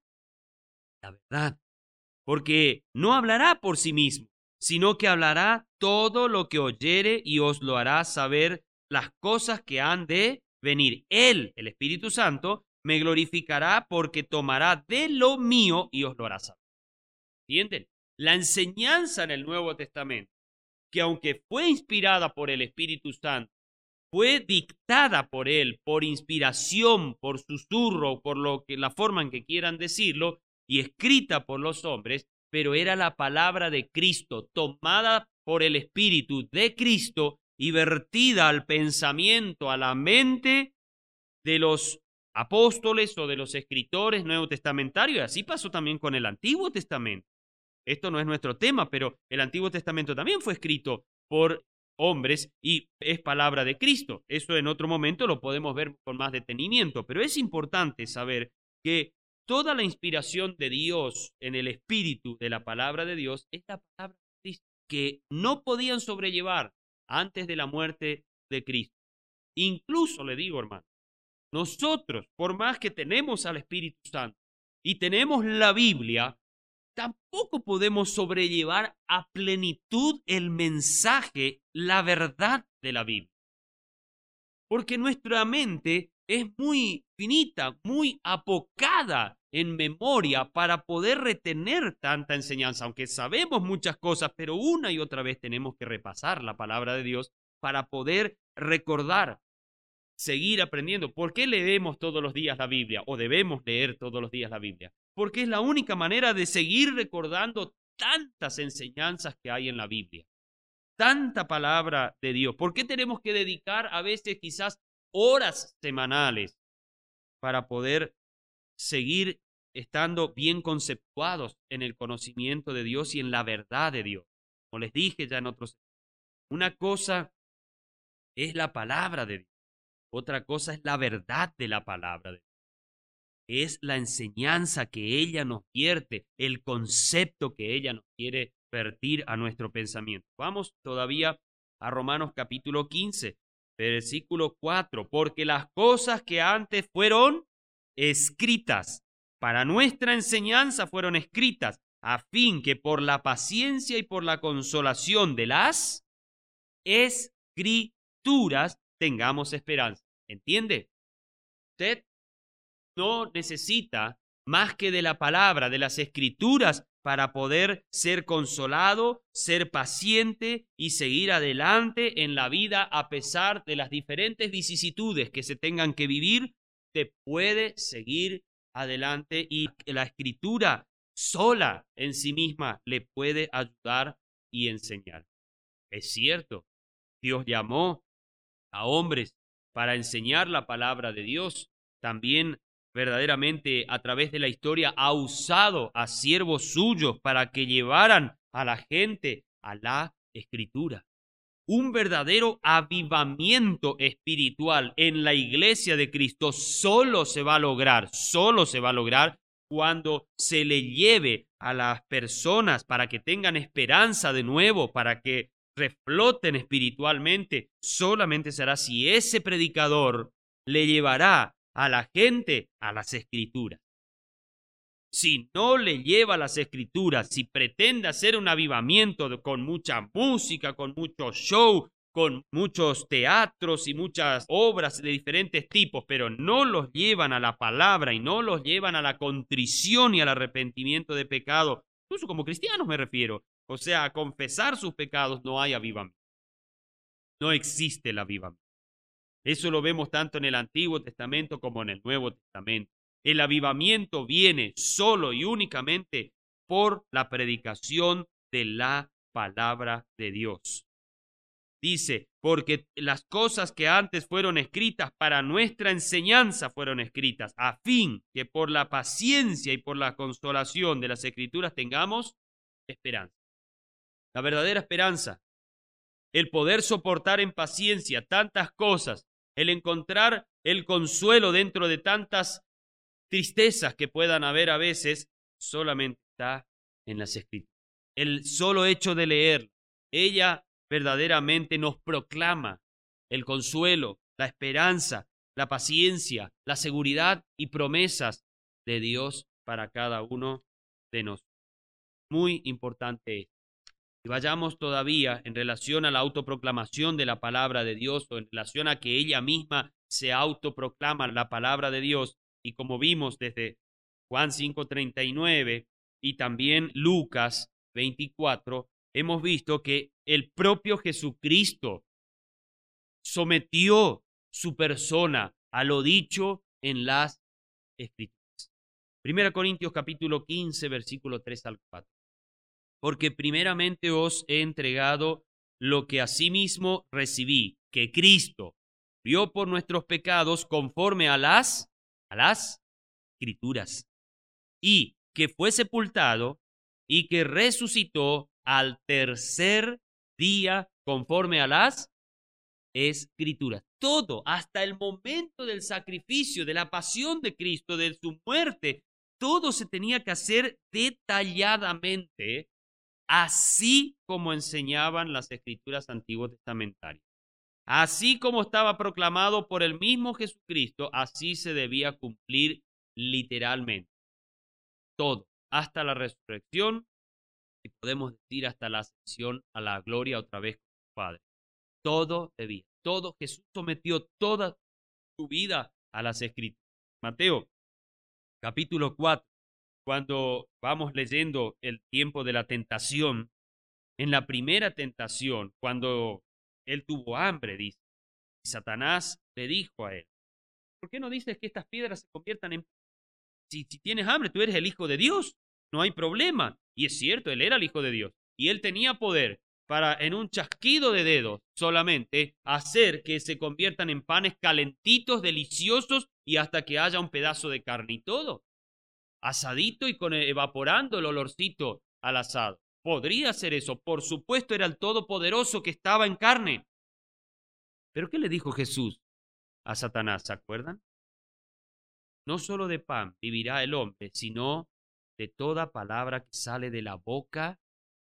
la verdad, porque no hablará por sí mismo, sino que hablará todo lo que oyere y os lo hará saber las cosas que han de venir. Él, el Espíritu Santo, me glorificará porque tomará de lo mío y os lo hará saber. ¿Entienden? La enseñanza en el Nuevo Testamento, que aunque fue inspirada por el Espíritu Santo, fue dictada por él, por inspiración, por susurro, por lo que, la forma en que quieran decirlo, y escrita por los hombres, pero era la palabra de Cristo, tomada por el Espíritu de Cristo y vertida al pensamiento, a la mente de los apóstoles o de los escritores neotestamentarios. Y así pasó también con el Antiguo Testamento. Esto no es nuestro tema, pero el Antiguo Testamento también fue escrito por hombres y es palabra de Cristo. Eso en otro momento lo podemos ver con más detenimiento, pero es importante saber que toda la inspiración de Dios en el espíritu de la palabra de Dios es la palabra de Cristo. que no podían sobrellevar antes de la muerte de Cristo. Incluso le digo, hermano, nosotros, por más que tenemos al Espíritu Santo y tenemos la Biblia, tampoco podemos sobrellevar a plenitud el mensaje, la verdad de la Biblia. Porque nuestra mente es muy finita, muy apocada en memoria para poder retener tanta enseñanza, aunque sabemos muchas cosas, pero una y otra vez tenemos que repasar la palabra de Dios para poder recordar, seguir aprendiendo. ¿Por qué leemos todos los días la Biblia o debemos leer todos los días la Biblia? Porque es la única manera de seguir recordando tantas enseñanzas que hay en la Biblia. Tanta palabra de Dios. ¿Por qué tenemos que dedicar a veces quizás horas semanales para poder seguir estando bien conceptuados en el conocimiento de Dios y en la verdad de Dios? Como les dije ya en otros, una cosa es la palabra de Dios, otra cosa es la verdad de la palabra de Dios. Es la enseñanza que ella nos vierte, el concepto que ella nos quiere vertir a nuestro pensamiento. Vamos todavía a Romanos capítulo quince, versículo cuatro. Porque las cosas que antes fueron escritas para nuestra enseñanza fueron escritas a fin que por la paciencia y por la consolación de las escrituras tengamos esperanza. ¿Entiende? Usted no necesita más que de la palabra, de las escrituras, para poder ser consolado, ser paciente y seguir adelante en la vida a pesar de las diferentes vicisitudes que se tengan que vivir. Te puede seguir adelante y la escritura sola en sí misma le puede ayudar y enseñar. Es cierto, Dios llamó a hombres para enseñar la palabra de Dios. También verdaderamente a través de la historia ha usado a siervos suyos para que llevaran a la gente a la escritura. Un verdadero avivamiento espiritual en la iglesia de Cristo solo se va a lograr, solo se va a lograr cuando se le lleve a las personas para que tengan esperanza de nuevo, para que refloten espiritualmente. Solamente será si ese predicador le llevará a la gente a las escrituras. Si no le lleva a las escrituras, si pretende hacer un avivamiento de, con mucha música, con mucho show, con muchos teatros y muchas obras de diferentes tipos, pero no los llevan a la palabra y no los llevan a la contrición y al arrepentimiento de pecado, incluso como cristianos me refiero, o sea, a confesar sus pecados, no hay avivamiento. No existe el avivamiento. Eso lo vemos tanto en el Antiguo Testamento como en el Nuevo Testamento. El avivamiento viene solo y únicamente por la predicación de la palabra de Dios. Dice, porque las cosas que antes fueron escritas para nuestra enseñanza fueron escritas, a fin que por la paciencia y por la consolación de las Escrituras tengamos esperanza. La verdadera esperanza, el poder soportar en paciencia tantas cosas, el encontrar el consuelo dentro de tantas tristezas que puedan haber a veces, solamente está en las Escrituras. El solo hecho de leer, ella verdaderamente nos proclama el consuelo, la esperanza, la paciencia, la seguridad y promesas de Dios para cada uno de nosotros. Muy importante esto. Y vayamos todavía en relación a la autoproclamación de la palabra de Dios o en relación a que ella misma se autoproclama la palabra de Dios. Y como vimos desde Juan cinco treinta y nueve y también Lucas veinticuatro, hemos visto que el propio Jesucristo sometió su persona a lo dicho en las Escrituras. Primera Corintios capítulo quince, versículo tres al cuatro. Porque primeramente os he entregado lo que asimismo recibí, que Cristo murió por nuestros pecados conforme a las, a las Escrituras, y que fue sepultado y que resucitó al tercer día conforme a las Escrituras. Todo, hasta el momento del sacrificio, de la pasión de Cristo, de su muerte, todo se tenía que hacer detalladamente así como enseñaban las escrituras antiguas testamentarias. Así como estaba proclamado por el mismo Jesucristo, así se debía cumplir literalmente. Todo, hasta la resurrección, y podemos decir hasta la ascensión a la gloria otra vez con su Padre. Todo debía, todo, Jesús sometió toda su vida a las escrituras. Mateo, capítulo cuatro, cuando vamos leyendo el tiempo de la tentación, en la primera tentación, cuando él tuvo hambre, dice, y Satanás le dijo a él, ¿por qué no dices que estas piedras se conviertan en... Si, si tienes hambre, tú eres el Hijo de Dios, no hay problema. Y es cierto, él era el Hijo de Dios. Y él tenía poder para, en un chasquido de dedos, solamente hacer que se conviertan en panes calentitos, deliciosos, y hasta que haya un pedazo de carne y todo. Asadito y con evaporando el olorcito al asado. Podría hacer eso. Por supuesto, era el Todopoderoso que estaba en carne. ¿Pero qué le dijo Jesús a Satanás? ¿Se acuerdan? No solo de pan vivirá el hombre, sino de toda palabra que sale de la boca.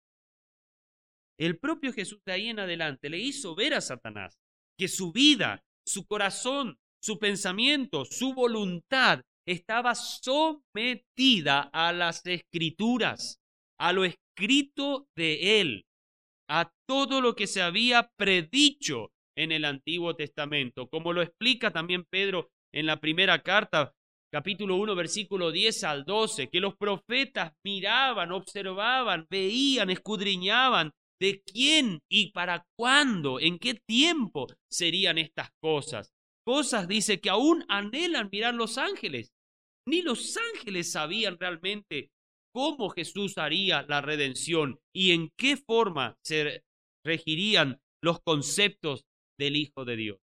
El propio Jesús de ahí en adelante le hizo ver a Satanás que su vida, su corazón, su pensamiento, su voluntad estaba sometida a las escrituras, a lo escrito de él, a todo lo que se había predicho en el Antiguo Testamento, como lo explica también Pedro en la primera carta, capítulo uno, versículo diez al doce, que los profetas miraban, observaban, veían, escudriñaban de quién y para cuándo, en qué tiempo serían estas cosas. Cosas, dice, que aún anhelan mirar los ángeles. Ni los ángeles sabían realmente cómo Jesús haría la redención y en qué forma se regirían los conceptos del Hijo de Dios.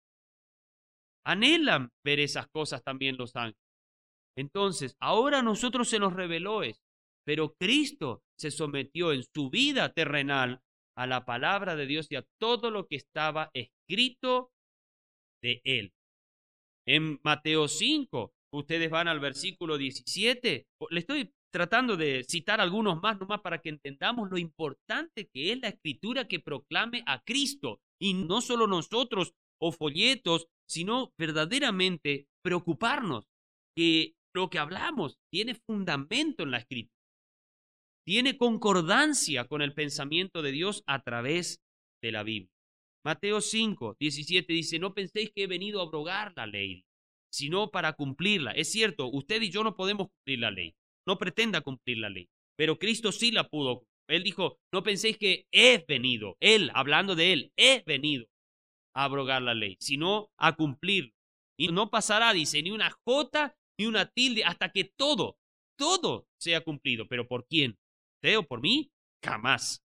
Anhelan ver esas cosas también los ángeles. Entonces, ahora a nosotros se nos reveló eso, pero Cristo se sometió en su vida terrenal a la palabra de Dios y a todo lo que estaba escrito de él. En Mateo cinco, ustedes van al versículo diecisiete, le estoy tratando de citar algunos más nomás para que entendamos lo importante que es la escritura que proclame a Cristo, y no solo nosotros o folletos, sino verdaderamente preocuparnos que lo que hablamos tiene fundamento en la escritura, tiene concordancia con el pensamiento de Dios a través de la Biblia. Mateo cinco, diecisiete dice, no penséis que he venido a abrogar la ley, sino para cumplirla. Es cierto, usted y yo no podemos cumplir la ley, no pretenda cumplir la ley, pero Cristo sí la pudo. Él dijo, no penséis que he venido, él, hablando de él, he venido a abrogar la ley, sino a cumplirla. Y no pasará, dice, ni una jota ni una tilde hasta que todo, todo sea cumplido. ¿Pero por quién? ¿Usted o por mí? Jamás.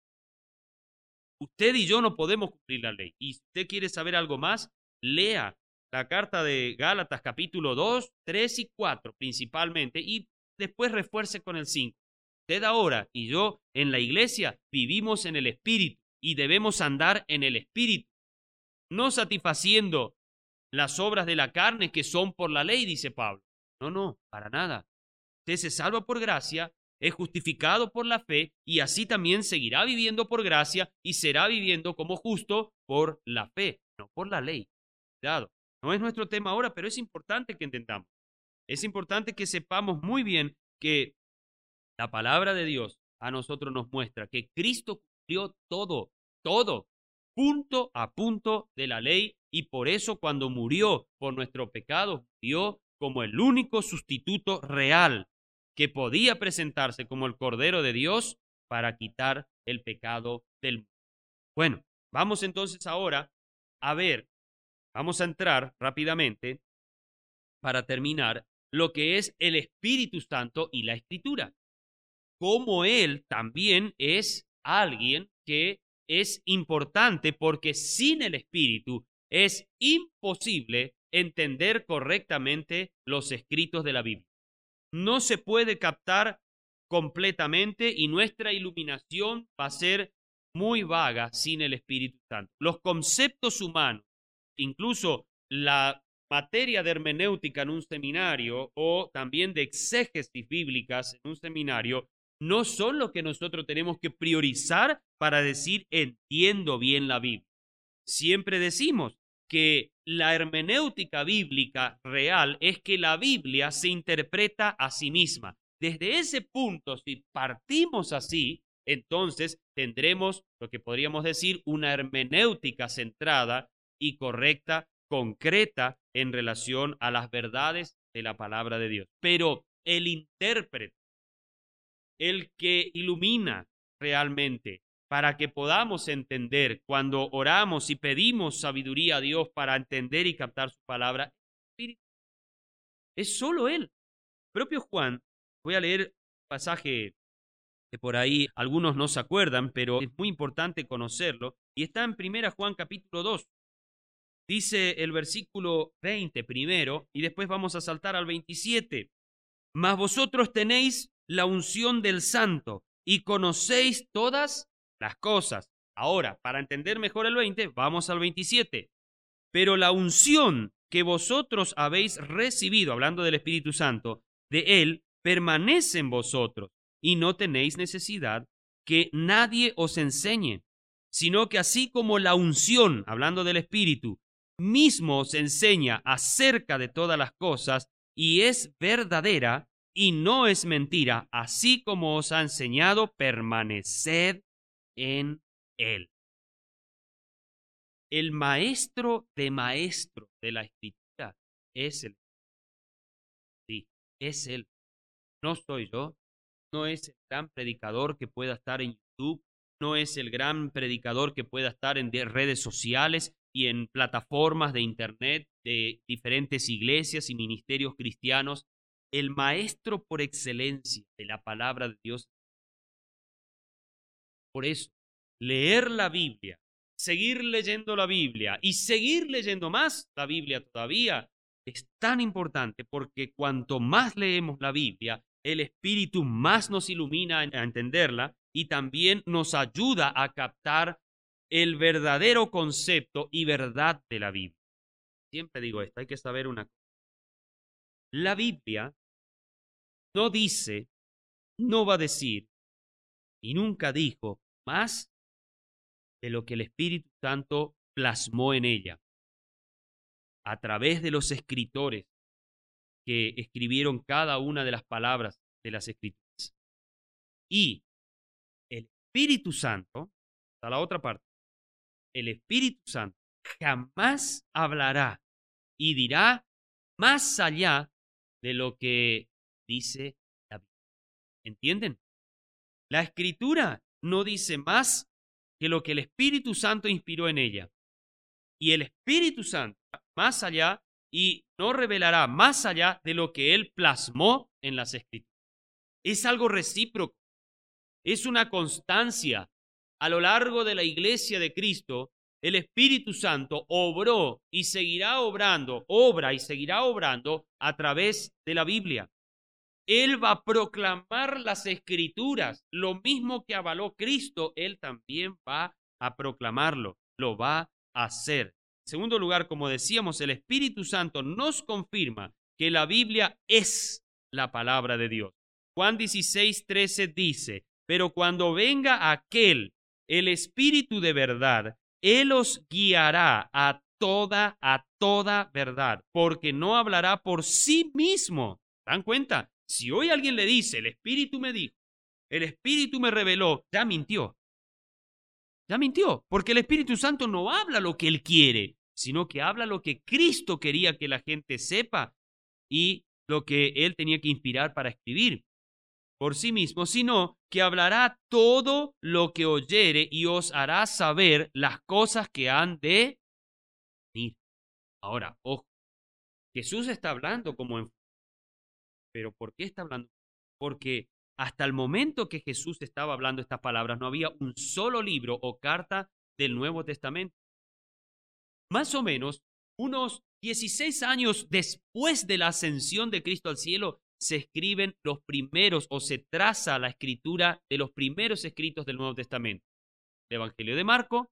Usted y yo no podemos cumplir la ley. Y si usted quiere saber algo más, lea la carta de Gálatas capítulo dos, tres y cuatro principalmente, y después refuerce con el cinco. Usted ahora y yo en la iglesia vivimos en el Espíritu y debemos andar en el Espíritu, no satisfaciendo las obras de la carne que son por la ley, dice Pablo. No, no, para nada. Usted se salva por gracia, es justificado por la fe y así también seguirá viviendo por gracia y será viviendo como justo por la fe, no por la ley. Cuidado, no es nuestro tema ahora, pero es importante que entendamos. Es importante que sepamos muy bien que la palabra de Dios a nosotros nos muestra que Cristo cumplió todo, todo, punto a punto de la ley, y por eso cuando murió por nuestro pecado, murió como el único sustituto real que podía presentarse como el Cordero de Dios para quitar el pecado del mundo. Bueno, vamos entonces ahora a ver, vamos a entrar rápidamente para terminar lo que es el Espíritu Santo y la Escritura. Como Él también es alguien que es importante porque sin el Espíritu es imposible entender correctamente los escritos de la Biblia. No se puede captar completamente y nuestra iluminación va a ser muy vaga sin el Espíritu Santo. Los conceptos humanos, incluso la materia de hermenéutica en un seminario o también de exégesis bíblicas en un seminario, no son los que nosotros tenemos que priorizar para decir entiendo bien la Biblia. Siempre decimos que la hermenéutica bíblica real es que la Biblia se interpreta a sí misma. Desde ese punto, si partimos así, entonces tendremos lo que podríamos decir una hermenéutica centrada y correcta, concreta en relación a las verdades de la palabra de Dios. Pero el intérprete, el que ilumina realmente para que podamos entender cuando oramos y pedimos sabiduría a Dios para entender y captar su palabra, es solo Él. El propio Juan, voy a leer un pasaje que por ahí algunos no se acuerdan, pero es muy importante conocerlo, y está en primera Juan capítulo dos. Dice el versículo veinte primero, y después vamos a saltar al veintisiete. Mas vosotros tenéis la unción del Santo y conocéis todas las cosas. Ahora, para entender mejor el veinte, vamos al veintisiete. Pero la unción que vosotros habéis recibido, hablando del Espíritu Santo, de Él, permanece en vosotros, y no tenéis necesidad que nadie os enseñe, sino que así como la unción, hablando del Espíritu, mismo os enseña acerca de todas las cosas, y es verdadera, y no es mentira, así como os ha enseñado, permaneced en Él. El maestro de maestros de la Escritura es Él. Sí, es Él. No soy yo. No es el gran predicador que pueda estar en YouTube. No es el gran predicador que pueda estar en redes sociales y en plataformas de internet de diferentes iglesias y ministerios cristianos. El maestro por excelencia de la palabra de Dios. Por eso, leer la Biblia, seguir leyendo la Biblia y seguir leyendo más la Biblia todavía es tan importante, porque cuanto más leemos la Biblia, el Espíritu más nos ilumina a entenderla y también nos ayuda a captar el verdadero concepto y verdad de la Biblia. Siempre digo esto, hay que saber una cosa. La Biblia no dice, no va a decir y nunca dijo más de lo que el Espíritu Santo plasmó en ella a través de los escritores que escribieron cada una de las palabras de las Escrituras. Y el Espíritu Santo, a la otra parte, el Espíritu Santo jamás hablará y dirá más allá de lo que dice la Biblia. ¿Entienden? La Escritura no dice más que lo que el Espíritu Santo inspiró en ella. Y el Espíritu Santo, más allá, y no revelará más allá de lo que Él plasmó en las Escrituras. Es algo recíproco, es una constancia. A lo largo de la Iglesia de Cristo, el Espíritu Santo obró y seguirá obrando, obra y seguirá obrando a través de la Biblia. Él va a proclamar las Escrituras, lo mismo que avaló Cristo, Él también va a proclamarlo, lo va a hacer. En segundo lugar, como decíamos, el Espíritu Santo nos confirma que la Biblia es la palabra de Dios. Juan dieciséis, trece dice, pero cuando venga aquel, el Espíritu de verdad, Él os guiará a toda, a toda verdad, porque no hablará por sí mismo. ¿Dan cuenta? Si hoy alguien le dice, el Espíritu me dijo, el Espíritu me reveló, ya mintió. Ya mintió, porque el Espíritu Santo no habla lo que Él quiere, sino que habla lo que Cristo quería que la gente sepa y lo que Él tenía que inspirar para escribir por sí mismo, sino que hablará todo lo que oyere y os hará saber las cosas que han de venir. Ahora, ojo, Jesús está hablando como en... ¿Pero por qué está hablando? Porque hasta el momento que Jesús estaba hablando estas palabras, no había un solo libro o carta del Nuevo Testamento. Más o menos, unos dieciséis años después de la ascensión de Cristo al cielo, se escriben los primeros o se traza la escritura de los primeros escritos del Nuevo Testamento. El Evangelio de Marco,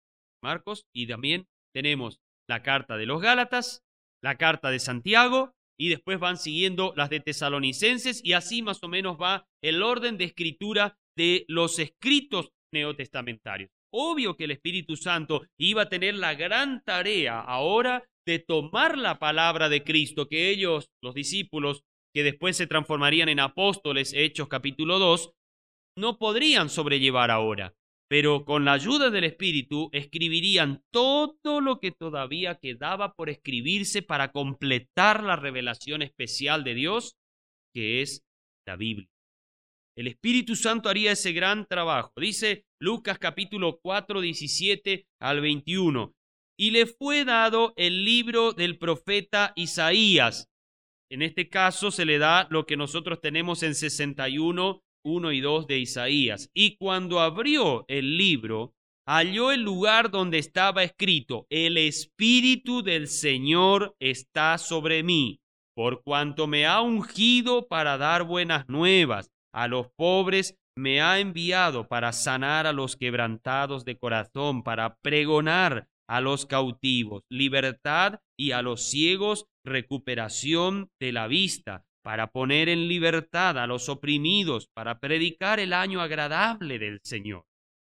Marcos, y también tenemos la carta de los Gálatas, la carta de Santiago y después van siguiendo las de Tesalonicenses, y así más o menos va el orden de escritura de los escritos neotestamentarios. Obvio que el Espíritu Santo iba a tener la gran tarea ahora de tomar la palabra de Cristo, que ellos, los discípulos, que después se transformarían en apóstoles, Hechos capítulo dos, no podrían sobrellevar ahora. Pero con la ayuda del Espíritu escribirían todo lo que todavía quedaba por escribirse para completar la revelación especial de Dios, que es la Biblia. El Espíritu Santo haría ese gran trabajo. Dice Lucas capítulo cuatro, diecisiete al veintiuno. Y le fue dado el libro del profeta Isaías. En este caso se le da lo que nosotros tenemos en sesenta y uno, uno y dos de Isaías. Y cuando abrió el libro, halló el lugar donde estaba escrito: el Espíritu del Señor está sobre mí, por cuanto me ha ungido para dar buenas nuevas a los pobres, me ha enviado para sanar a los quebrantados de corazón, para pregonar a los cautivos libertad y a los ciegos recuperación de la vista, para poner en libertad a los oprimidos, para predicar el año agradable del Señor.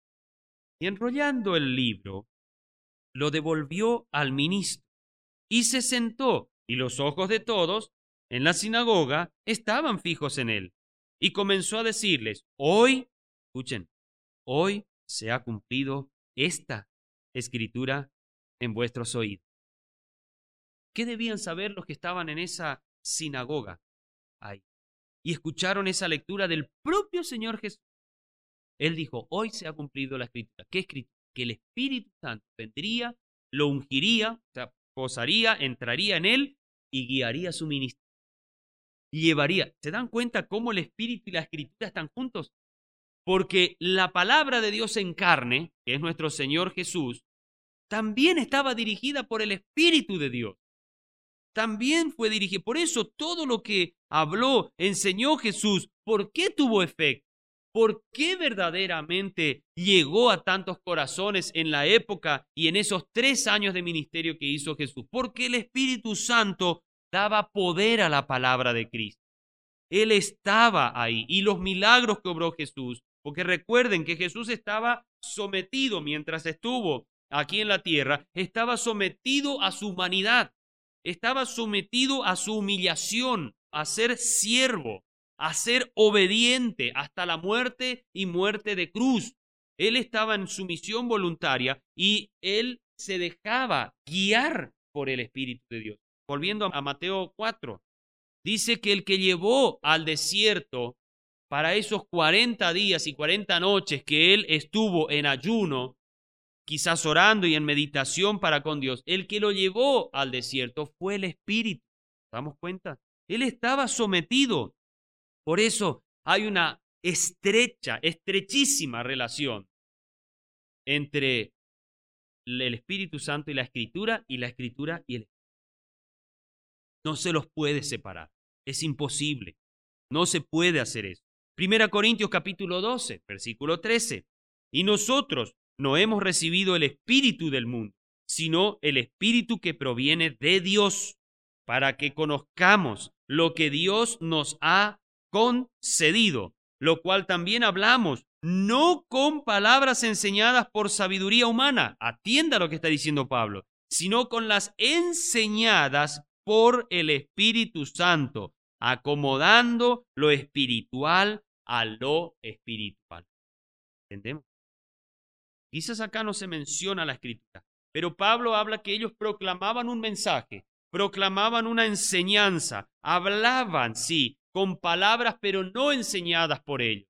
Y enrollando el libro, lo devolvió al ministro y se sentó, y los ojos de todos en la sinagoga estaban fijos en él. Y comenzó a decirles: hoy, escuchen, hoy se ha cumplido esta escritura en vuestros oídos. ¿Qué debían saber los que estaban en esa sinagoga ahí? Y escucharon esa lectura del propio Señor Jesús. Él dijo: hoy se ha cumplido la escritura. ¿Qué escritura? Que el Espíritu Santo vendría, lo ungiría, o sea, posaría, entraría en él y guiaría su ministerio. Llevaría. ¿Se dan cuenta cómo el Espíritu y la Escritura están juntos? Porque la palabra de Dios en carne, que es nuestro Señor Jesús, también estaba dirigida por el Espíritu de Dios. También fue dirigida. Por eso todo lo que habló, enseñó Jesús, ¿por qué tuvo efecto? ¿Por qué verdaderamente llegó a tantos corazones en la época y en esos tres años de ministerio que hizo Jesús? Porque el Espíritu Santo daba poder a la palabra de Cristo. Él estaba ahí, y los milagros que obró Jesús, porque recuerden que Jesús estaba sometido mientras estuvo aquí en la tierra, estaba sometido a su humanidad, estaba sometido a su humillación, a ser siervo, a ser obediente hasta la muerte y muerte de cruz. Él estaba en sumisión voluntaria y él se dejaba guiar por el Espíritu de Dios. Volviendo a Mateo cuatro, dice que el que llevó al desierto para esos cuarenta días y cuarenta noches que él estuvo en ayuno, quizás orando y en meditación para con Dios, el que lo llevó al desierto fue el Espíritu. ¿Damos cuenta? Él estaba sometido. Por eso hay una estrecha, estrechísima relación entre el Espíritu Santo y la Escritura, y la Escritura y el Espíritu. No se los puede separar. Es imposible. No se puede hacer eso. Primera Corintios capítulo doce, versículo trece. Y nosotros no hemos recibido el espíritu del mundo, sino el Espíritu que proviene de Dios, para que conozcamos lo que Dios nos ha concedido, lo cual también hablamos, no con palabras enseñadas por sabiduría humana, atienda lo que está diciendo Pablo, sino con las enseñadas por el Espíritu Santo, acomodando lo espiritual a lo espiritual. ¿Entendemos? Quizás acá no se menciona la Escritura, pero Pablo habla que ellos proclamaban un mensaje, proclamaban una enseñanza, hablaban, sí, con palabras, pero no enseñadas por ellos.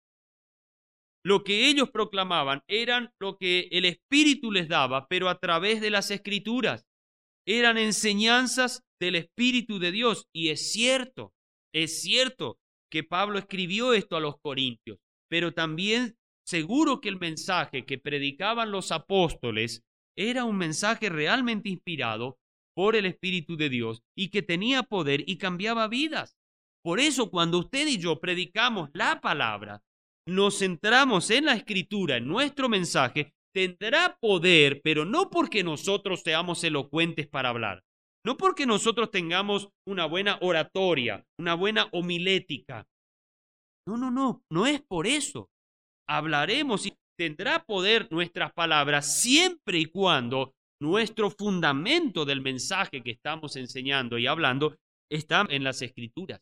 Lo que ellos proclamaban eran lo que el Espíritu les daba, pero a través de las Escrituras. Eran enseñanzas del Espíritu de Dios. Y es cierto, es cierto que Pablo escribió esto a los corintios, pero también seguro que el mensaje que predicaban los apóstoles era un mensaje realmente inspirado por el Espíritu de Dios y que tenía poder y cambiaba vidas. Por eso cuando usted y yo predicamos la palabra, nos centramos en la Escritura, en nuestro mensaje, tendrá poder, pero no porque nosotros seamos elocuentes para hablar, No porque nosotros tengamos una buena oratoria, una buena homilética. No, no, no, no es por eso. Hablaremos y tendrá poder nuestras palabras siempre y cuando nuestro fundamento del mensaje que estamos enseñando y hablando está en las Escrituras.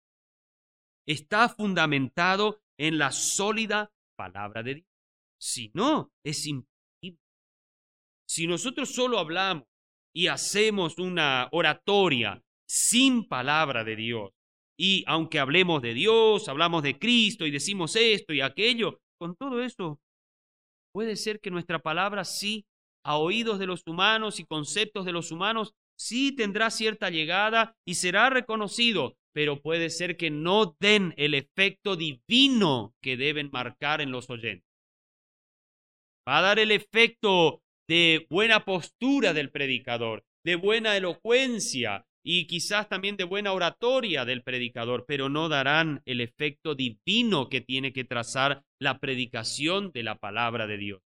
Está fundamentado en la sólida palabra de Dios. Si no, es imposible. Si nosotros solo hablamos y hacemos una oratoria sin palabra de Dios, y aunque hablemos de Dios, hablamos de Cristo y decimos esto y aquello, con todo eso puede ser que nuestra palabra sí, a oídos de los humanos y conceptos de los humanos, sí tendrá cierta llegada y será reconocido, pero puede ser que no den el efecto divino que deben marcar en los oyentes. Va a dar el efecto de buena postura del predicador, de buena elocuencia y quizás también de buena oratoria del predicador, pero no darán el efecto divino que tiene que trazar la predicación de la palabra de Dios.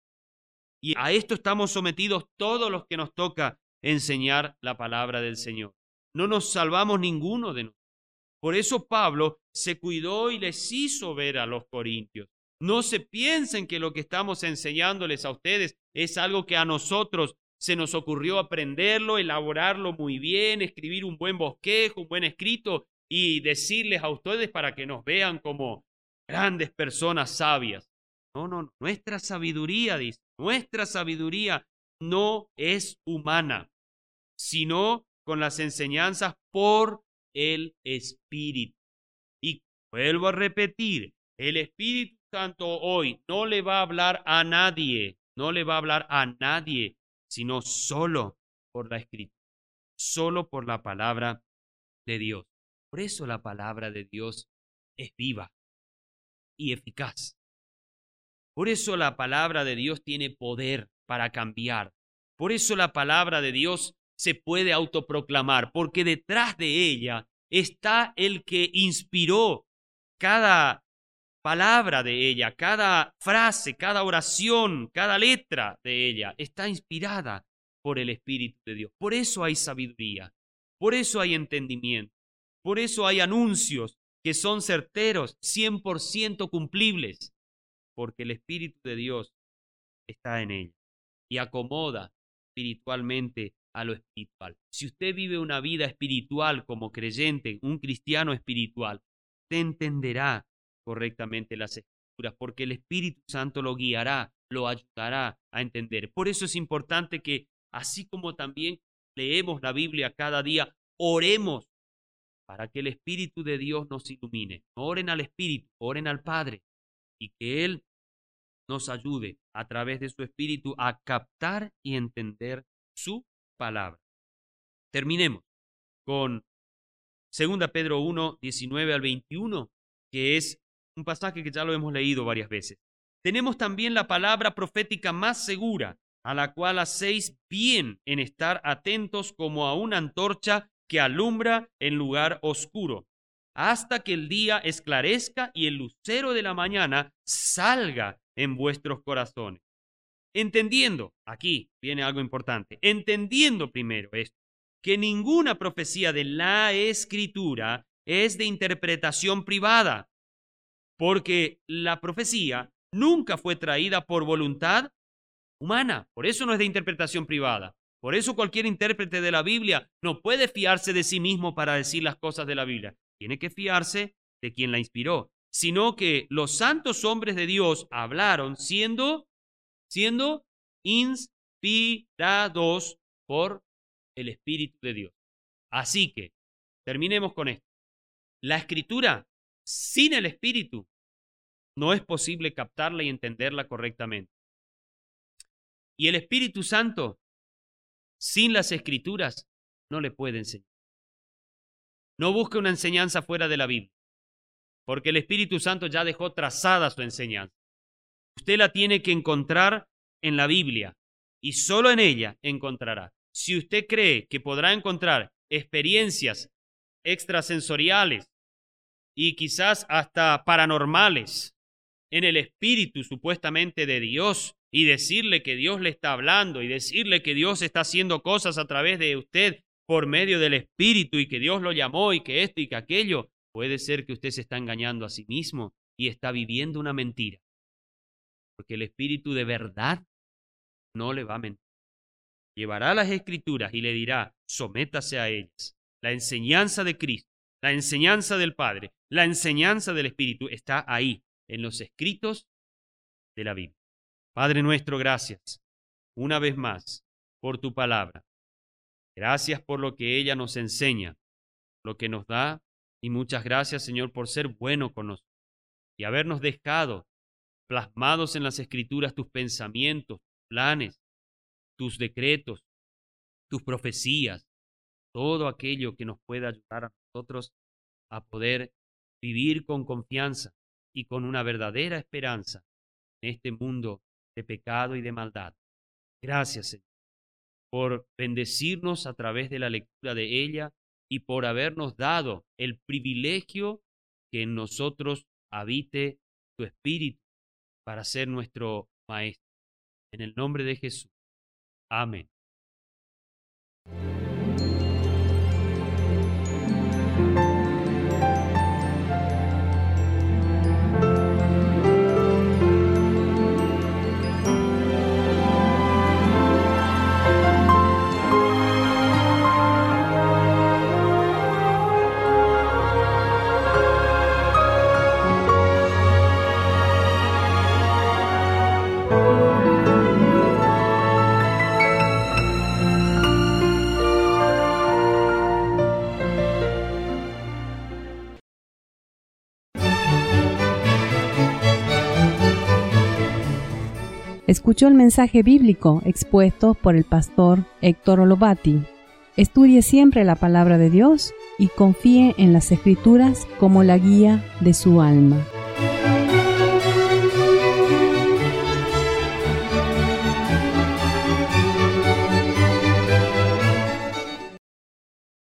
Y a esto estamos sometidos todos los que nos toca enseñar la palabra del Señor. No nos salvamos ninguno de nosotros. Por eso Pablo se cuidó y les hizo ver a los corintios. No se piensen que lo que estamos enseñándoles a ustedes es algo que a nosotros se nos ocurrió aprenderlo, elaborarlo muy bien, escribir un buen bosquejo, un buen escrito y decirles a ustedes para que nos vean como grandes personas sabias. No, no, nuestra sabiduría, dice, nuestra sabiduría no es humana, sino con las enseñanzas por el Espíritu. Y vuelvo a repetir, el Espíritu Santo hoy no le va a hablar a nadie, no le va a hablar a nadie, sino solo por la Escritura, solo por la palabra de Dios. Por eso la palabra de Dios es viva y eficaz. Por eso la palabra de Dios tiene poder para cambiar. Por eso la palabra de Dios se puede autoproclamar, porque detrás de ella está el que inspiró cada palabra de ella, cada frase, cada oración, cada letra de ella, está inspirada por el Espíritu de Dios. Por eso hay sabiduría, por eso hay entendimiento, por eso hay anuncios que son certeros, cien por ciento cumplibles, porque el Espíritu de Dios está en ella y acomoda espiritualmente a lo espiritual. Si usted vive una vida espiritual como creyente, un cristiano espiritual, usted entenderá correctamente las Escrituras, porque el Espíritu Santo lo guiará, lo ayudará a entender. Por eso es importante que, así como también leemos la Biblia cada día, oremos para que el Espíritu de Dios nos ilumine. No oren al Espíritu, oren al Padre, y que Él nos ayude a través de su Espíritu a captar y entender su palabra. Terminemos con segunda Pedro uno, diecinueve al veintiuno, que es un pasaje que ya lo hemos leído varias veces. Tenemos también la palabra profética más segura, a la cual hacéis bien en estar atentos como a una antorcha que alumbra en lugar oscuro, hasta que el día esclarezca y el lucero de la mañana salga en vuestros corazones. Entendiendo, aquí viene algo importante, entendiendo primero esto, que ninguna profecía de la Escritura es de interpretación privada, porque la profecía nunca fue traída por voluntad humana, por eso no es de interpretación privada. Por eso cualquier intérprete de la Biblia no puede fiarse de sí mismo para decir las cosas de la Biblia. Tiene que fiarse de quien la inspiró, sino que los santos hombres de Dios hablaron siendo, siendo inspirados por el Espíritu de Dios. Así que, terminemos con esto. La Escritura, sin el Espíritu, no es posible captarla y entenderla correctamente. Y el Espíritu Santo, sin las Escrituras, no le puede enseñar. No busque una enseñanza fuera de la Biblia, porque el Espíritu Santo ya dejó trazada su enseñanza. Usted la tiene que encontrar en la Biblia y solo en ella encontrará. Si usted cree que podrá encontrar experiencias extrasensoriales y quizás hasta paranormales en el Espíritu supuestamente de Dios y decirle que Dios le está hablando y decirle que Dios está haciendo cosas a través de usted, por medio del Espíritu y que Dios lo llamó y que esto y que aquello, puede ser que usted se está engañando a sí mismo y está viviendo una mentira. Porque el Espíritu de verdad no le va a mentir. Llevará las Escrituras y le dirá, sométase a ellas. La enseñanza de Cristo, la enseñanza del Padre, la enseñanza del Espíritu está ahí, en los escritos de la Biblia. Padre nuestro, gracias una vez más por tu palabra. Gracias por lo que ella nos enseña, lo que nos da, y muchas gracias, Señor, por ser bueno con nosotros y habernos dejado plasmados en las Escrituras tus pensamientos, tus planes, tus decretos, tus profecías, todo aquello que nos pueda ayudar a nosotros a poder vivir con confianza y con una verdadera esperanza en este mundo de pecado y de maldad. Gracias, Señor, por bendecirnos a través de la lectura de ella y por habernos dado el privilegio que en nosotros habite tu Espíritu para ser nuestro Maestro. En el nombre de Jesús. Amén. Escuchó el mensaje bíblico expuesto por el pastor Héctor Olovati. Estudie siempre la palabra de Dios y confíe en las Escrituras como la guía de su alma.